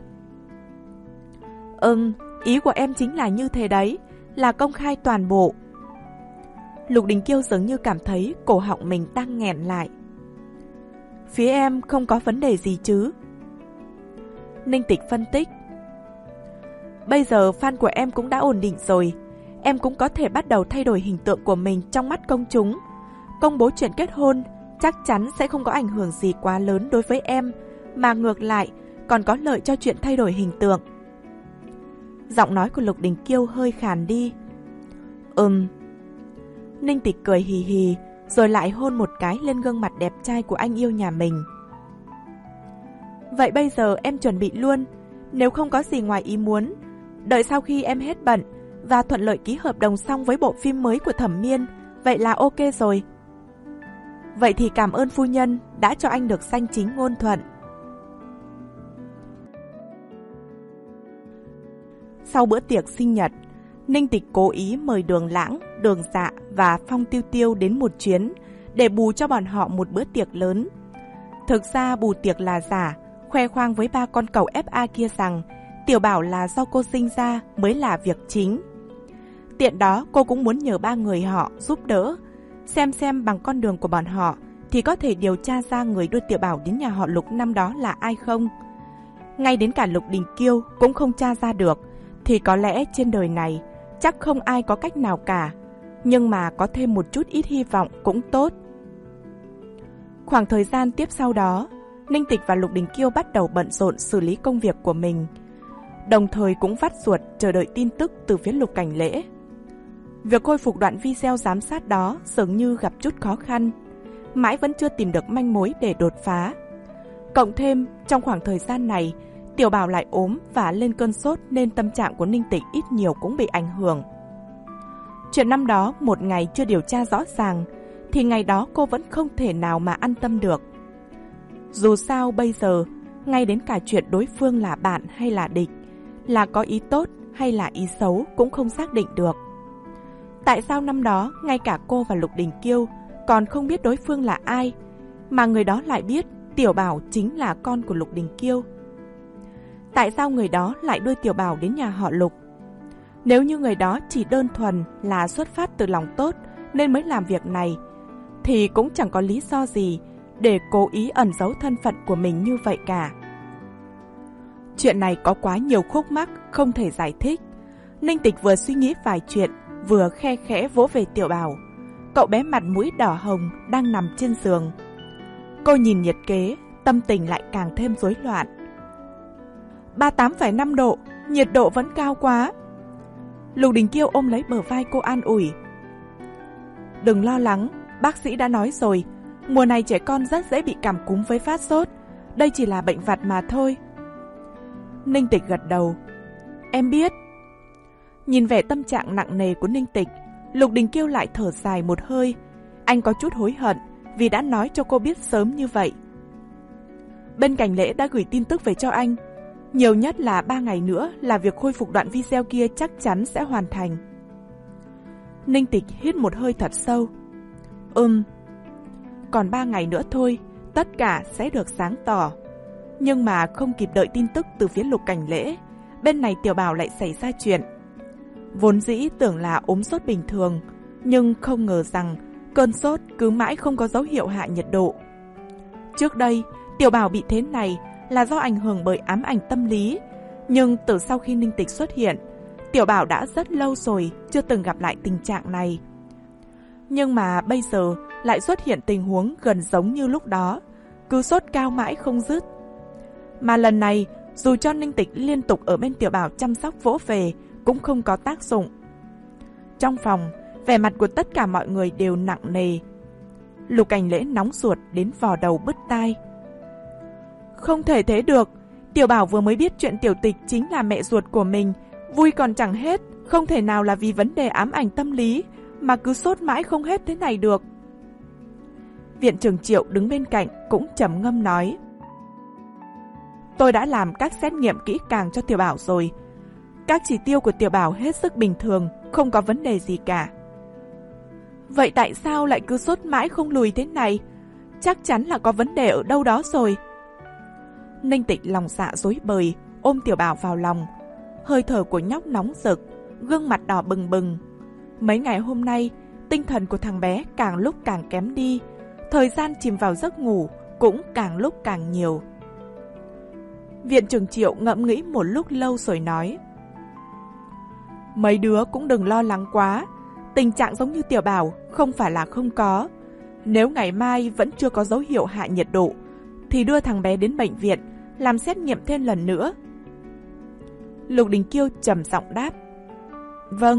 Ừm, ý của em chính là như thế đấy, là công khai toàn bộ. Lục Đình Kiêu dường như cảm thấy cổ họng mình đang nghẹn lại. Phía em không có vấn đề gì chứ? Ninh Tịch phân tích. Bây giờ fan của em cũng đã ổn định rồi, em cũng có thể bắt đầu thay đổi hình tượng của mình trong mắt công chúng. Công bố chuyện kết hôn chắc chắn sẽ không có ảnh hưởng gì quá lớn đối với em, mà ngược lại còn có lợi cho chuyện thay đổi hình tượng. Giọng nói của Lục Đình Kiêu hơi khàn đi. Ừm. Ninh Tịch cười hì hì, rồi lại hôn một cái lên gương mặt đẹp trai của anh yêu nhà mình. Vậy bây giờ em chuẩn bị luôn, nếu không có gì ngoài ý muốn, đợi sau khi em hết bận và thuận lợi ký hợp đồng xong với bộ phim mới của Thẩm Miên, vậy là ok rồi. Vậy thì cảm ơn phu nhân đã cho anh được danh chính ngôn thuận. Sau bữa tiệc sinh nhật, Ninh Tịch cố ý mời Đường Lãng, Đường Dạ và Phong Tiêu Tiêu đến một chuyến để bù cho bọn họ một bữa tiệc lớn. Thực ra bù tiệc là giả, khoe khoang với ba con cẩu ép a kia rằng Tiểu Bảo là do cô sinh ra mới là việc chính. Tiện đó cô cũng muốn nhờ ba người họ giúp đỡ, xem xem bằng con đường của bọn họ thì có thể điều tra ra người đưa Tiểu Bảo đến nhà họ Lục năm đó là ai không. Ngay đến cả Lục Đình Kiêu cũng không tra ra được, thì có lẽ trên đời này chắc không ai có cách nào cả, nhưng mà có thêm một chút ít hy vọng cũng tốt. Khoảng thời gian tiếp sau đó, Ninh Tịch và Lục Đình Kiêu bắt đầu bận rộn xử lý công việc của mình, đồng thời cũng vắt ruột chờ đợi tin tức từ phía Lục Cảnh Lễ. Việc khôi phục đoạn video giám sát đó dường như gặp chút khó khăn. mãi vẫn chưa tìm được manh mối để đột phá. Cộng thêm, trong khoảng thời gian này, Tiểu Bảo lại ốm và lên cơn sốt nên tâm trạng của Ninh Tịch ít nhiều cũng bị ảnh hưởng. Chuyện năm đó một ngày chưa điều tra rõ ràng, thì ngày đó cô vẫn không thể nào mà an tâm được. Dù sao bây giờ, ngay đến cả chuyện đối phương là bạn hay là địch, là có ý tốt hay là ý xấu cũng không xác định được. Tại sao năm đó ngay cả cô và Lục Đình Kiêu còn không biết đối phương là ai, mà người đó lại biết Tiểu Bảo chính là con của Lục Đình Kiêu? Tại sao người đó lại đưa Tiểu Bảo đến nhà họ Lục? Nếu như người đó chỉ đơn thuần là xuất phát từ lòng tốt nên mới làm việc này, thì cũng chẳng có lý do gì để cố ý ẩn giấu thân phận của mình như vậy cả. Chuyện này có quá nhiều khúc mắc không thể giải thích. Ninh Tịch vừa suy nghĩ vài chuyện, vừa khe khẽ vỗ về Tiểu Bảo. Cậu bé mặt mũi đỏ hồng đang nằm trên giường. Cô nhìn nhiệt kế, tâm tình lại càng thêm rối loạn. ba mươi tám phẩy năm độ, nhiệt độ vẫn cao quá. Lục Đình Kiêu ôm lấy bờ vai cô an ủi. Đừng lo lắng, bác sĩ đã nói rồi, mùa này trẻ con rất dễ bị cảm cúm với phát sốt. Đây chỉ là bệnh vặt mà thôi. Ninh Tịch gật đầu. Em biết. Nhìn vẻ tâm trạng nặng nề của Ninh Tịch, Lục Đình Kiêu lại thở dài một hơi. Anh có chút hối hận vì đã nói cho cô biết sớm như vậy. Bên Cảnh Lễ đã gửi tin tức về cho anh. Nhiều nhất là ba ngày nữa là việc khôi phục đoạn video kia chắc chắn sẽ hoàn thành. Ninh Tịch hít một hơi thật sâu. Ừm, còn ba ngày nữa thôi, tất cả sẽ được sáng tỏ. Nhưng mà không kịp đợi tin tức từ phía Lục Cảnh Lễ, bên này Tiểu Bảo lại xảy ra chuyện. Vốn dĩ tưởng là ốm sốt bình thường, nhưng không ngờ rằng cơn sốt cứ mãi không có dấu hiệu hạ nhiệt độ. Trước đây, Tiểu Bảo bị thế này là do ảnh hưởng bởi ám ảnh tâm lý, nhưng từ sau khi Ninh Tịch xuất hiện, Tiểu Bảo đã rất lâu rồi chưa từng gặp lại tình trạng này. Nhưng mà bây giờ lại xuất hiện tình huống gần giống như lúc đó, cứ sốt cao mãi không dứt. Mà lần này, dù cho Ninh Tịch liên tục ở bên Tiểu Bảo chăm sóc vỗ về, cũng không có tác dụng. Trong phòng, vẻ mặt của tất cả mọi người đều nặng nề. Lục Cảnh Lễ nóng ruột đến vò đầu bứt tai. Không thể thế được, Tiểu Bảo vừa mới biết chuyện Tiểu Tịch chính là mẹ ruột của mình, vui còn chẳng hết, không thể nào là vì vấn đề ám ảnh tâm lý mà cứ sốt mãi không hết thế này được. Viện trưởng Triệu đứng bên cạnh cũng trầm ngâm nói. Tôi đã làm các xét nghiệm kỹ càng cho Tiểu Bảo rồi. Các chỉ tiêu của Tiểu Bảo hết sức bình thường, không có vấn đề gì cả. Vậy tại sao lại cứ sốt mãi không lùi thế này? Chắc chắn là có vấn đề ở đâu đó rồi. Ninh Tịch lòng dạ rối bời, ôm Tiểu Bảo vào lòng. Hơi thở của nhóc nóng rực, gương mặt đỏ bừng bừng. Mấy ngày hôm nay, tinh thần của thằng bé càng lúc càng kém đi, thời gian chìm vào giấc ngủ cũng càng lúc càng nhiều. Viện trưởng Triệu ngẫm nghĩ một lúc lâu rồi nói. Mấy đứa cũng đừng lo lắng quá, tình trạng giống như Tiểu Bảo không phải là không có. Nếu ngày mai vẫn chưa có dấu hiệu hạ nhiệt độ, thì đưa thằng bé đến bệnh viện, làm xét nghiệm thêm lần nữa. Lục Đình Kiêu trầm giọng đáp. Vâng.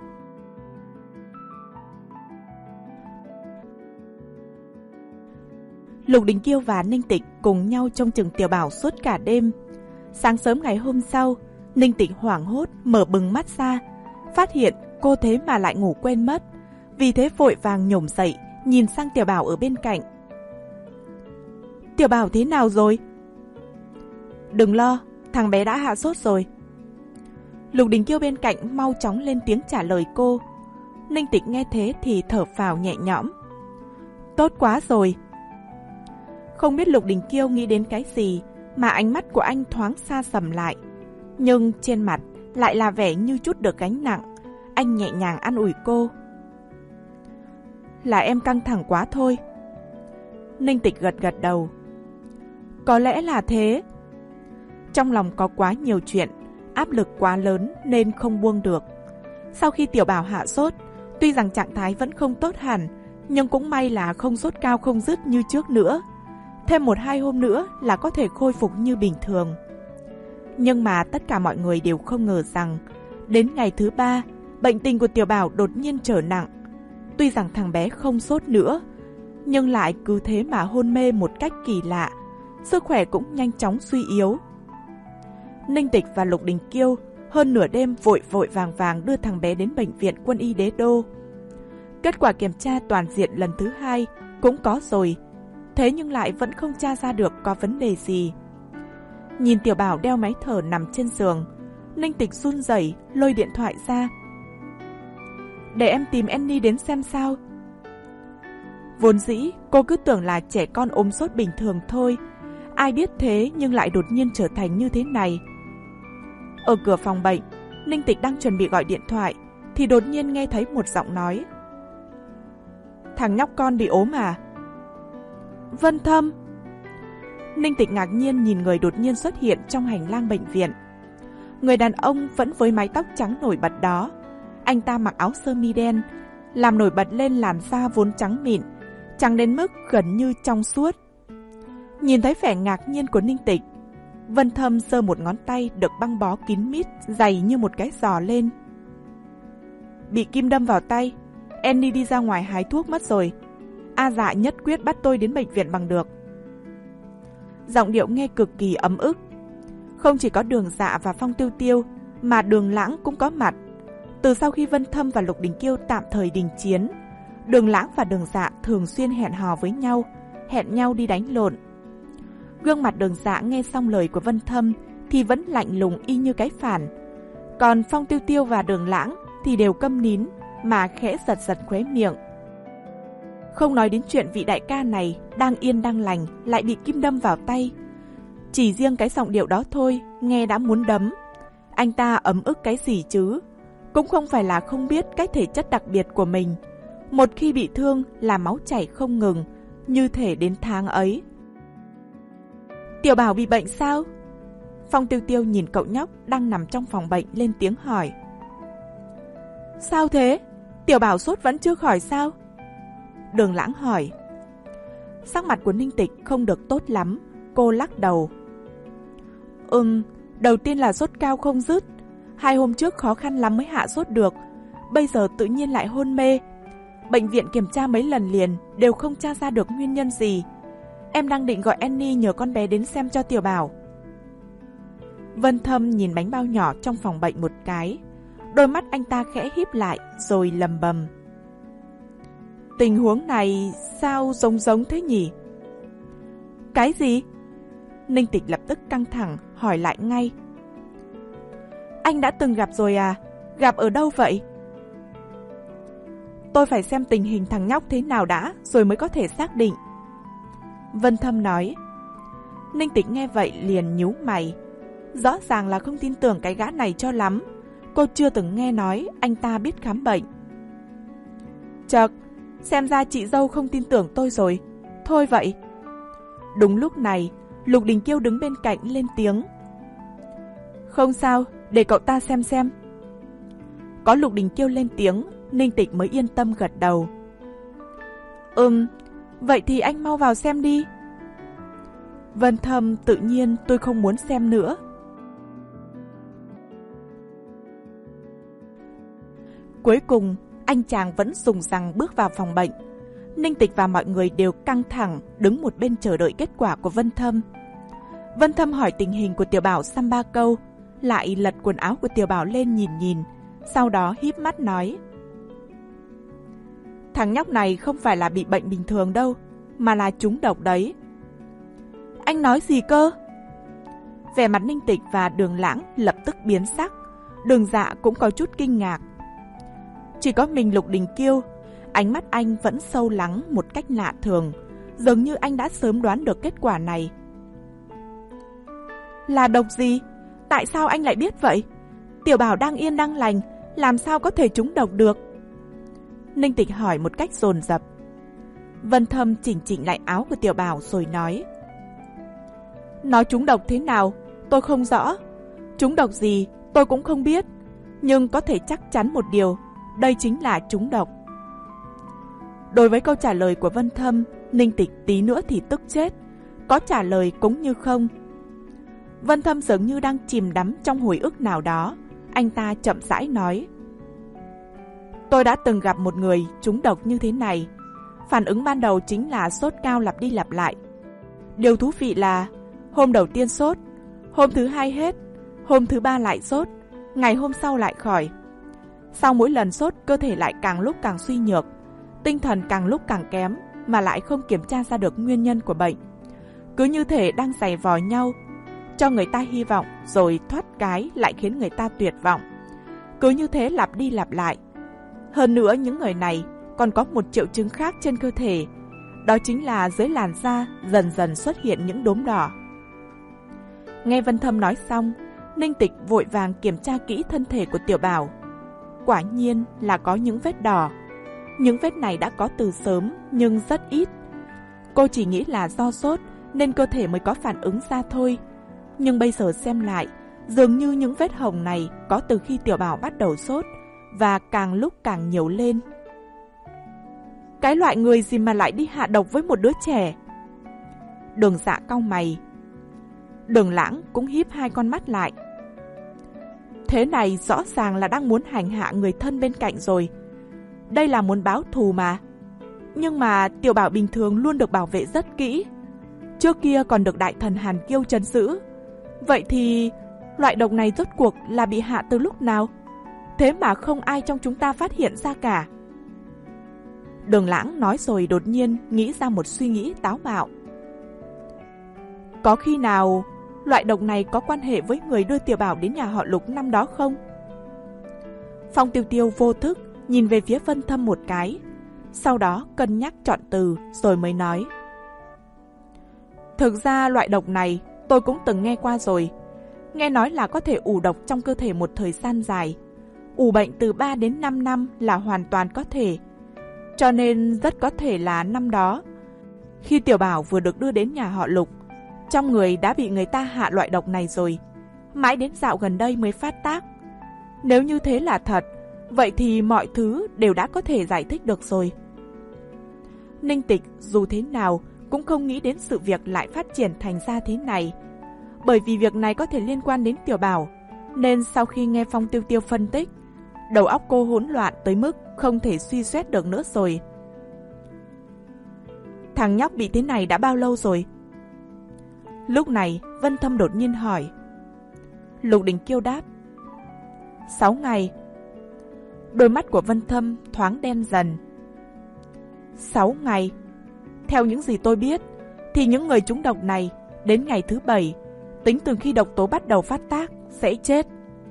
Lục Đình Kiêu và Ninh Tịch cùng nhau trông chừng Tiểu Bảo suốt cả đêm. Sáng sớm ngày hôm sau, Ninh Tịch hoảng hốt mở bừng mắt ra, phát hiện cô thế mà lại ngủ quên mất, vì thế vội vàng nhổm dậy, nhìn sang Tiểu Bảo ở bên cạnh. Tiểu Bảo thế nào rồi? Đừng lo, thằng bé đã hạ sốt rồi. Lục Đình Kiêu bên cạnh mau chóng lên tiếng trả lời cô. Ninh Tịch nghe thế thì thở phào nhẹ nhõm. Tốt quá rồi. Không biết Lục Đình Kiêu nghĩ đến cái gì mà ánh mắt của anh thoáng xa sầm lại, nhưng trên mặt lại là vẻ như chút được gánh nặng. Anh nhẹ nhàng an ủi cô. Là em căng thẳng quá thôi. Ninh Tịch gật gật đầu. Có lẽ là thế. Trong lòng có quá nhiều chuyện, áp lực quá lớn nên không buông được. Sau khi Tiểu Bảo hạ sốt, tuy rằng trạng thái vẫn không tốt hẳn, nhưng cũng may là không sốt cao không dứt như trước nữa. Thêm một hai hôm nữa là có thể khôi phục như bình thường. Nhưng mà tất cả mọi người đều không ngờ rằng, đến ngày thứ ba, bệnh tình của Tiểu Bảo đột nhiên trở nặng. Tuy rằng thằng bé không sốt nữa, nhưng lại cứ thế mà hôn mê một cách kỳ lạ, sức khỏe cũng nhanh chóng suy yếu. Ninh Tịch và Lục Đình Kiêu hơn nửa đêm vội vội vàng vàng đưa thằng bé đến bệnh viện Quân y Đế Đô. Kết quả kiểm tra toàn diện lần thứ hai cũng có rồi, thế nhưng lại vẫn không tra ra được có vấn đề gì. Nhìn Tiểu Bảo đeo máy thở nằm trên giường, Ninh Tịch run rẩy lôi điện thoại ra. Để em tìm Annie đến xem sao. Vốn dĩ cô cứ tưởng là trẻ con ốm sốt bình thường thôi, ai biết thế nhưng lại đột nhiên trở thành như thế này. Ở cửa phòng bệnh, Ninh Tịch đang chuẩn bị gọi điện thoại thì đột nhiên nghe thấy một giọng nói. Thằng nhóc con bị ốm à? Vân Thâm. Ninh Tịch ngạc nhiên nhìn người đột nhiên xuất hiện trong hành lang bệnh viện. Người đàn ông vẫn với mái tóc trắng nổi bật đó. Anh ta mặc áo sơ mi đen, làm nổi bật lên làn da vốn trắng mịn, trắng đến mức gần như trong suốt. Nhìn thấy vẻ ngạc nhiên của Ninh Tịch, Vân Thâm giơ một ngón tay được băng bó kín mít, dày như một cái giò lên. Bị kim đâm vào tay, Annie đi ra ngoài hái thuốc mất rồi. A Dạ nhất quyết bắt tôi đến bệnh viện bằng được. Giọng điệu nghe cực kỳ ấm ức. Không chỉ có Đường Dạ và Phong Tiêu Tiêu, mà Đường Lãng cũng có mặt. Từ sau khi Vân Thâm và Lục Đình Kiêu tạm thời đình chiến, Đường Lãng và Đường Dạ thường xuyên hẹn hò với nhau, hẹn nhau đi đánh lộn. Gương mặt Đường Dạ nghe xong lời của Vân Thâm thì vẫn lạnh lùng y như cái phản. Còn Phong Tiêu Tiêu và Đường Lãng thì đều câm nín mà khẽ giật giật khóe miệng. Không nói đến chuyện vị đại ca này đang yên đang lành lại bị kim đâm vào tay. Chỉ riêng cái giọng điệu đó thôi nghe đã muốn đấm. Anh ta ấm ức cái gì chứ? Cũng không phải là không biết cái thể chất đặc biệt của mình. Một khi bị thương là máu chảy không ngừng, như thể đến tháng ấy. Tiểu Bảo bị bệnh sao? Phong Tiêu Tiêu nhìn cậu nhóc đang nằm trong phòng bệnh lên tiếng hỏi. Sao thế? Tiểu Bảo sốt vẫn chưa khỏi sao? Đường Lãng hỏi. Sắc mặt của Ninh Tịch không được tốt lắm, cô lắc đầu. Ừm, đầu tiên là sốt cao không dứt. Hai hôm trước khó khăn lắm mới hạ sốt được, bây giờ tự nhiên lại hôn mê. Bệnh viện kiểm tra mấy lần liền đều không tra ra được nguyên nhân gì. Em đang định gọi Annie nhờ con bé đến xem cho Tiểu Bảo. Vân Thâm nhìn bánh bao nhỏ trong phòng bệnh một cái. Đôi mắt anh ta khẽ híp lại rồi lầm bầm. Tình huống này sao giống giống thế nhỉ? Cái gì? Ninh Tịch lập tức căng thẳng hỏi lại ngay. Anh đã từng gặp rồi à? Gặp ở đâu vậy? Tôi phải xem tình hình thằng nhóc thế nào đã rồi mới có thể xác định. Vân Thâm nói. Ninh Tịch nghe vậy liền nhíu mày. Rõ ràng là không tin tưởng cái gã này cho lắm. Cô chưa từng nghe nói anh ta biết khám bệnh. Chật, xem ra chị dâu không tin tưởng tôi rồi. Thôi vậy. Đúng lúc này, Lục Đình Kiêu đứng bên cạnh lên tiếng. Không sao, để cậu ta xem xem. Có Lục Đình Kiêu lên tiếng, Ninh Tịch mới yên tâm gật đầu. Ừm, vậy thì anh mau vào xem đi. Vân Thâm, tự nhiên tôi không muốn xem nữa. Cuối cùng, anh chàng vẫn dùng rằng bước vào phòng bệnh. Ninh Tịch và mọi người đều căng thẳng, đứng một bên chờ đợi kết quả của Vân Thâm. Vân Thâm hỏi tình hình của Tiểu Bảo xăm ba câu, lại lật quần áo của Tiểu Bảo lên nhìn nhìn, sau đó híp mắt nói. Thằng nhóc này không phải là bị bệnh bình thường đâu, mà là trúng độc đấy. Anh nói gì cơ? Vẻ mặt Ninh Tịch và Đường Lãng lập tức biến sắc, Đường Dạ cũng có chút kinh ngạc. Chỉ có mình Lục Đình Kiêu, ánh mắt anh vẫn sâu lắng một cách lạ thường, dường như anh đã sớm đoán được kết quả này. Là độc gì? Tại sao anh lại biết vậy? Tiểu Bảo đang yên đang lành, làm sao có thể trúng độc được? Ninh Tịch hỏi một cách dồn dập. Vân Thâm chỉnh chỉnh lại áo của Tiểu Bảo rồi nói. Nó trúng độc thế nào? Tôi không rõ. Trúng độc gì? Tôi cũng không biết. Nhưng có thể chắc chắn một điều, đây chính là trúng độc. Đối với câu trả lời của Vân Thâm, Ninh Tịch tí nữa thì tức chết. Có trả lời cũng như không. Vân Thâm dường như đang chìm đắm trong hồi ức nào đó. Anh ta chậm rãi nói. Tôi đã từng gặp một người trúng độc như thế này. Phản ứng ban đầu chính là sốt cao lặp đi lặp lại. Điều thú vị là hôm đầu tiên sốt, hôm thứ hai hết, hôm thứ ba lại sốt, ngày hôm sau lại khỏi. Sau mỗi lần sốt, cơ thể lại càng lúc càng suy nhược, tinh thần càng lúc càng kém mà lại không kiểm tra ra được nguyên nhân của bệnh. Cứ như thể đang giày vò nhau, cho người ta hy vọng rồi thoát cái lại khiến người ta tuyệt vọng. Cứ như thế lặp đi lặp lại. Hơn nữa những người này còn có một triệu chứng khác trên cơ thể, đó chính là dưới làn da dần dần xuất hiện những đốm đỏ. Nghe Vân Thâm nói xong, Ninh Tịch vội vàng kiểm tra kỹ thân thể của Tiểu Bảo. Quả nhiên là có những vết đỏ. Những vết này đã có từ sớm nhưng rất ít. Cô chỉ nghĩ là do sốt nên cơ thể mới có phản ứng ra thôi. Nhưng bây giờ xem lại, dường như những vết hồng này có từ khi Tiểu Bảo bắt đầu sốt và càng lúc càng nhiều lên. Cái loại người gì mà lại đi hạ độc với một đứa trẻ? Đường Dạ cau mày. Đường Lãng cũng híp hai con mắt lại. Thế này rõ ràng là đang muốn hành hạ người thân bên cạnh rồi. Đây là muốn báo thù mà. Nhưng mà Tiểu Bảo bình thường luôn được bảo vệ rất kỹ. Trước kia còn được đại thần Hàn Kiêu trấn giữ. Vậy thì loại độc này rốt cuộc là bị hạ từ lúc nào? Thế mà không ai trong chúng ta phát hiện ra cả. Đường Lãng nói rồi đột nhiên nghĩ ra một suy nghĩ táo bạo. Có khi nào loại độc này có quan hệ với người đưa Tiểu Bảo đến nhà họ Lục năm đó không? Phong Tiêu Tiêu vô thức nhìn về phía Vân Thâm một cái, sau đó cân nhắc chọn từ rồi mới nói. Thực ra loại độc này tôi cũng từng nghe qua rồi. Nghe nói là có thể ủ độc trong cơ thể một thời gian dài. Ủ bệnh từ ba đến năm năm là hoàn toàn có thể. Cho nên rất có thể là năm đó, khi Tiểu Bảo vừa được đưa đến nhà họ Lục, trong người đã bị người ta hạ loại độc này rồi. Mãi đến dạo gần đây mới phát tác. Nếu như thế là thật, vậy thì mọi thứ đều đã có thể giải thích được rồi. Ninh Tịch dù thế nào cũng không nghĩ đến sự việc lại phát triển thành ra thế này. Bởi vì việc này có thể liên quan đến Tiểu Bảo, nên sau khi nghe Phong Tiêu Tiêu phân tích, đầu óc cô hỗn loạn tới mức không thể suy xét được nữa rồi. Thằng nhóc bị thế này đã bao lâu rồi? Lúc này Vân Thâm đột nhiên hỏi. Lục Đình Kiêu đáp. Sáu ngày. Đôi mắt của Vân Thâm thoáng đen dần. Sáu ngày. Theo những gì tôi biết, thì những người trúng độc này đến ngày thứ bảy, tính từ khi độc tố bắt đầu phát tác, sẽ chết.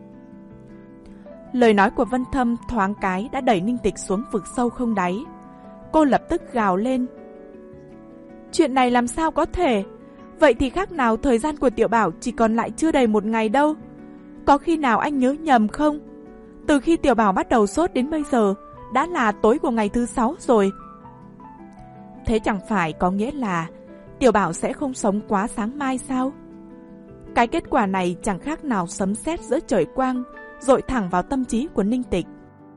Lời nói của Vân Thâm thoáng cái đã đẩy Ninh Tịch xuống vực sâu không đáy. Cô lập tức gào lên. Chuyện này làm sao có thể? Vậy thì khác nào thời gian của Tiểu Bảo chỉ còn lại chưa đầy một ngày đâu. Có khi nào anh nhớ nhầm không? Từ khi Tiểu Bảo bắt đầu sốt đến bây giờ, đã là tối của ngày thứ sáu rồi. Thế chẳng phải có nghĩa là Tiểu Bảo sẽ không sống quá sáng mai sao? Cái kết quả này chẳng khác nào sấm sét giữa trời quang, dội thẳng vào tâm trí của Ninh Tịch.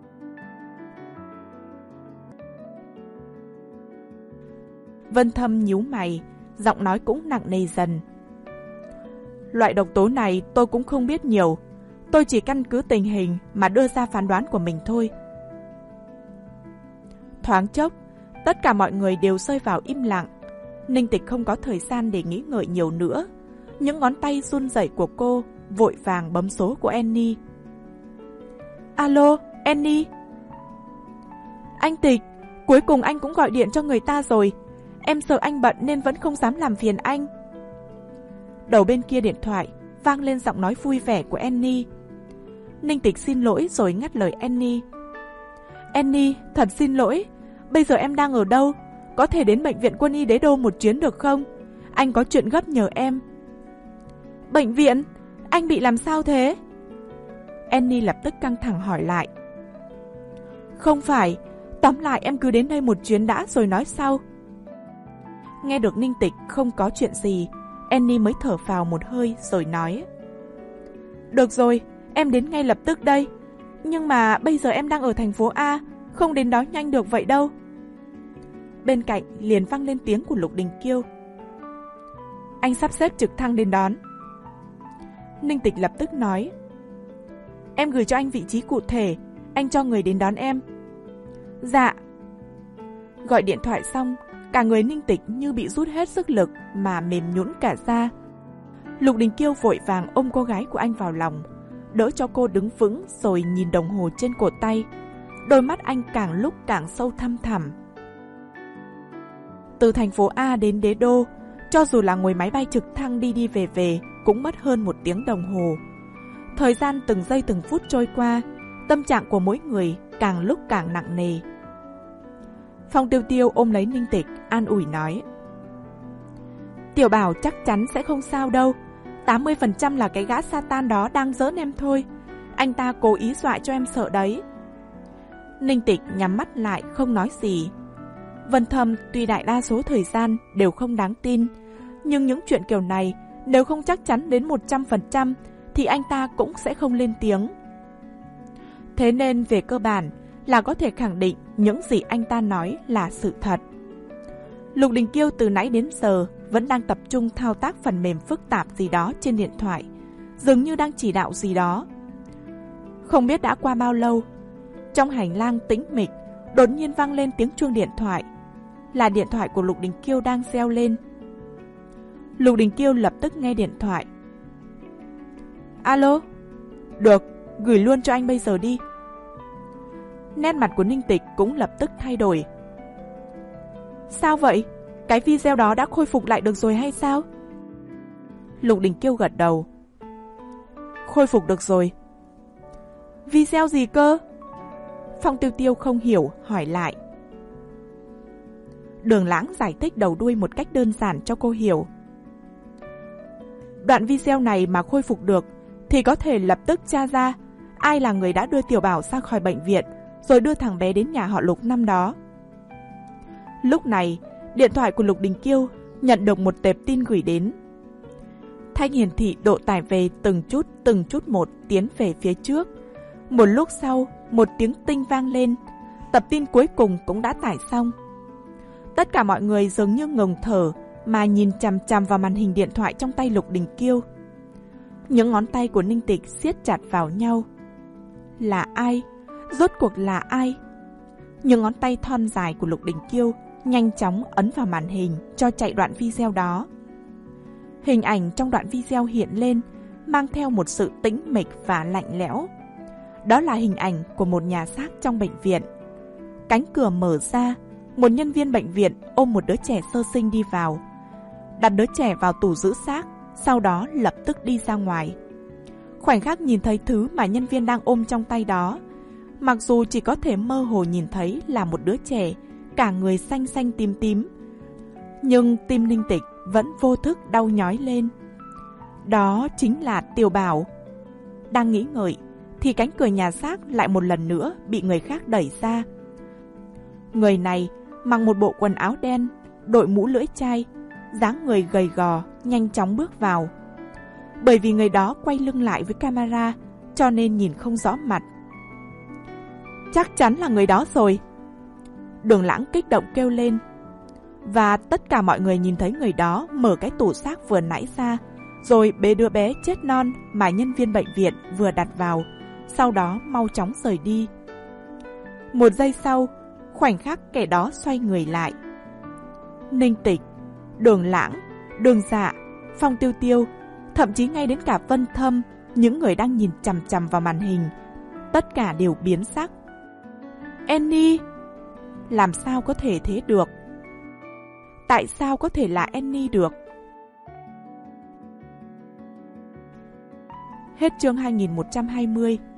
Vân Thâm nhíu mày, giọng nói cũng nặng nề dần. Loại độc tố này tôi cũng không biết nhiều, tôi chỉ căn cứ tình hình mà đưa ra phán đoán của mình thôi. Thoáng chốc, tất cả mọi người đều rơi vào im lặng. Ninh Tịch không có thời gian để nghĩ ngợi nhiều nữa. Những ngón tay run rẩy của cô vội vàng bấm số của Annie. Alo, Annie. Anh Tịch, cuối cùng anh cũng gọi điện cho người ta rồi. Em sợ anh bận nên vẫn không dám làm phiền anh. Đầu bên kia điện thoại vang lên giọng nói vui vẻ của Annie. Ninh Tịch xin lỗi rồi ngắt lời Annie. Annie, thật xin lỗi. Bây giờ em đang ở đâu? Có thể đến bệnh viện Quân y Đế Đô một chuyến được không? Anh có chuyện gấp nhờ em. Bệnh viện? Anh bị làm sao thế? Annie lập tức căng thẳng hỏi lại. Không phải, tóm lại em cứ đến đây một chuyến đã rồi nói sau. Nghe được Ninh Tịch không có chuyện gì, Annie mới thở phào một hơi rồi nói. Được rồi, em đến ngay lập tức đây. Nhưng mà bây giờ em đang ở thành phố A, không đến đó nhanh được vậy đâu. Bên cạnh liền vang lên tiếng của Lục Đình Kiêu. Anh sắp xếp trực thăng đến đón. Ninh Tịch lập tức nói. Em gửi cho anh vị trí cụ thể, anh cho người đến đón em. Dạ. Gọi điện thoại xong, cả người Ninh Tịch như bị rút hết sức lực mà mềm nhũn cả ra. Lục Đình Kiêu vội vàng ôm cô gái của anh vào lòng, đỡ cho cô đứng vững rồi nhìn đồng hồ trên cổ tay. Đôi mắt anh càng lúc càng sâu thăm thẳm. Từ thành phố A đến Đế Đô, cho dù là ngồi máy bay trực thăng đi đi về về cũng mất hơn một tiếng đồng hồ. Thời gian từng giây từng phút trôi qua, tâm trạng của mỗi người càng lúc càng nặng nề. Phong Tiêu Tiêu ôm lấy Ninh Tịch, an ủi nói: Tiểu Bảo chắc chắn sẽ không sao đâu, tám mươi phần trăm là cái gã Satan đó đang giỡn em thôi. Anh ta cố ý dọa cho em sợ đấy. Ninh Tịch nhắm mắt lại không nói gì. Vân Thâm tuy đại đa số thời gian đều không đáng tin, nhưng những chuyện kiểu này nếu không chắc chắn đến một trăm phần trăm thì anh ta cũng sẽ không lên tiếng. Thế nên về cơ bản là có thể khẳng định những gì anh ta nói là sự thật. Lục Đình Kiêu từ nãy đến giờ vẫn đang tập trung thao tác phần mềm phức tạp gì đó trên điện thoại, dường như đang chỉ đạo gì đó. Không biết đã qua bao lâu, trong hành lang tĩnh mịch đột nhiên vang lên tiếng chuông điện thoại. Là điện thoại của Lục Đình Kiêu đang reo lên. Lục Đình Kiêu lập tức nghe điện thoại. Alo? Được, gửi luôn cho anh bây giờ đi. Nét mặt của Ninh Tịch cũng lập tức thay đổi. Sao vậy? Cái video đó đã khôi phục lại được rồi hay sao? Lục Đình Kiêu gật đầu. Khôi phục được rồi. Video gì cơ? Phong Tiêu Tiêu không hiểu, hỏi lại. Đường Lãng giải thích đầu đuôi một cách đơn giản cho cô hiểu. Đoạn video này mà khôi phục được thì có thể lập tức tra ra ai là người đã đưa Tiểu Bảo ra khỏi bệnh viện rồi đưa thằng bé đến nhà họ Lục năm đó. Lúc này, điện thoại của Lục Đình Kiêu nhận được một tệp tin gửi đến. Thanh hiển thị độ tải về từng chút từng chút một tiến về phía trước. Một lúc sau, một tiếng tinh vang lên. Tập tin cuối cùng cũng đã tải xong. Tất cả mọi người dường như ngừng thở mà nhìn chằm chằm vào màn hình điện thoại trong tay Lục Đình Kiêu. Những ngón tay của Ninh Tịch siết chặt vào nhau. Là ai? Rốt cuộc là ai? Những ngón tay thon dài của Lục Đình Kiêu nhanh chóng ấn vào màn hình cho chạy đoạn video đó. Hình ảnh trong đoạn video hiện lên mang theo một sự tĩnh mịch và lạnh lẽo. Đó là hình ảnh của một nhà xác trong bệnh viện. Cánh cửa mở ra, một nhân viên bệnh viện ôm một đứa trẻ sơ sinh đi vào, đặt đứa trẻ vào tủ giữ xác, sau đó lập tức đi ra ngoài. Khoảnh khắc nhìn thấy thứ mà nhân viên đang ôm trong tay đó, mặc dù chỉ có thể mơ hồ nhìn thấy là một đứa trẻ, cả người xanh xanh tím tím, nhưng tim Ninh Tịch vẫn vô thức đau nhói lên. Đó chính là Tiểu Bảo. Đang nghĩ ngợi thì cánh cửa nhà xác lại một lần nữa bị người khác đẩy ra. Người này mặc một bộ quần áo đen, đội mũ lưỡi chai, dáng người gầy gò, nhanh chóng bước vào. Bởi vì người đó quay lưng lại với camera, cho nên nhìn không rõ mặt. Chắc chắn là người đó rồi. Đường Lãng kích động kêu lên. Và tất cả mọi người nhìn thấy người đó mở cái tủ xác vừa nãy ra, rồi bế đứa bé chết non mà nhân viên bệnh viện vừa đặt vào, sau đó mau chóng rời đi. Một giây sau, khoảnh khắc kẻ đó xoay người lại. Ninh Tịch, Đường Lãng, Đường Dạ, Phong Tiêu Tiêu, thậm chí ngay đến cả Vân Thâm, những người đang nhìn chằm chằm vào màn hình, tất cả đều biến sắc. Annie! Làm sao có thể thế được? Tại sao có thể là Annie được? Hết chương hai nghìn một trăm hai mươi.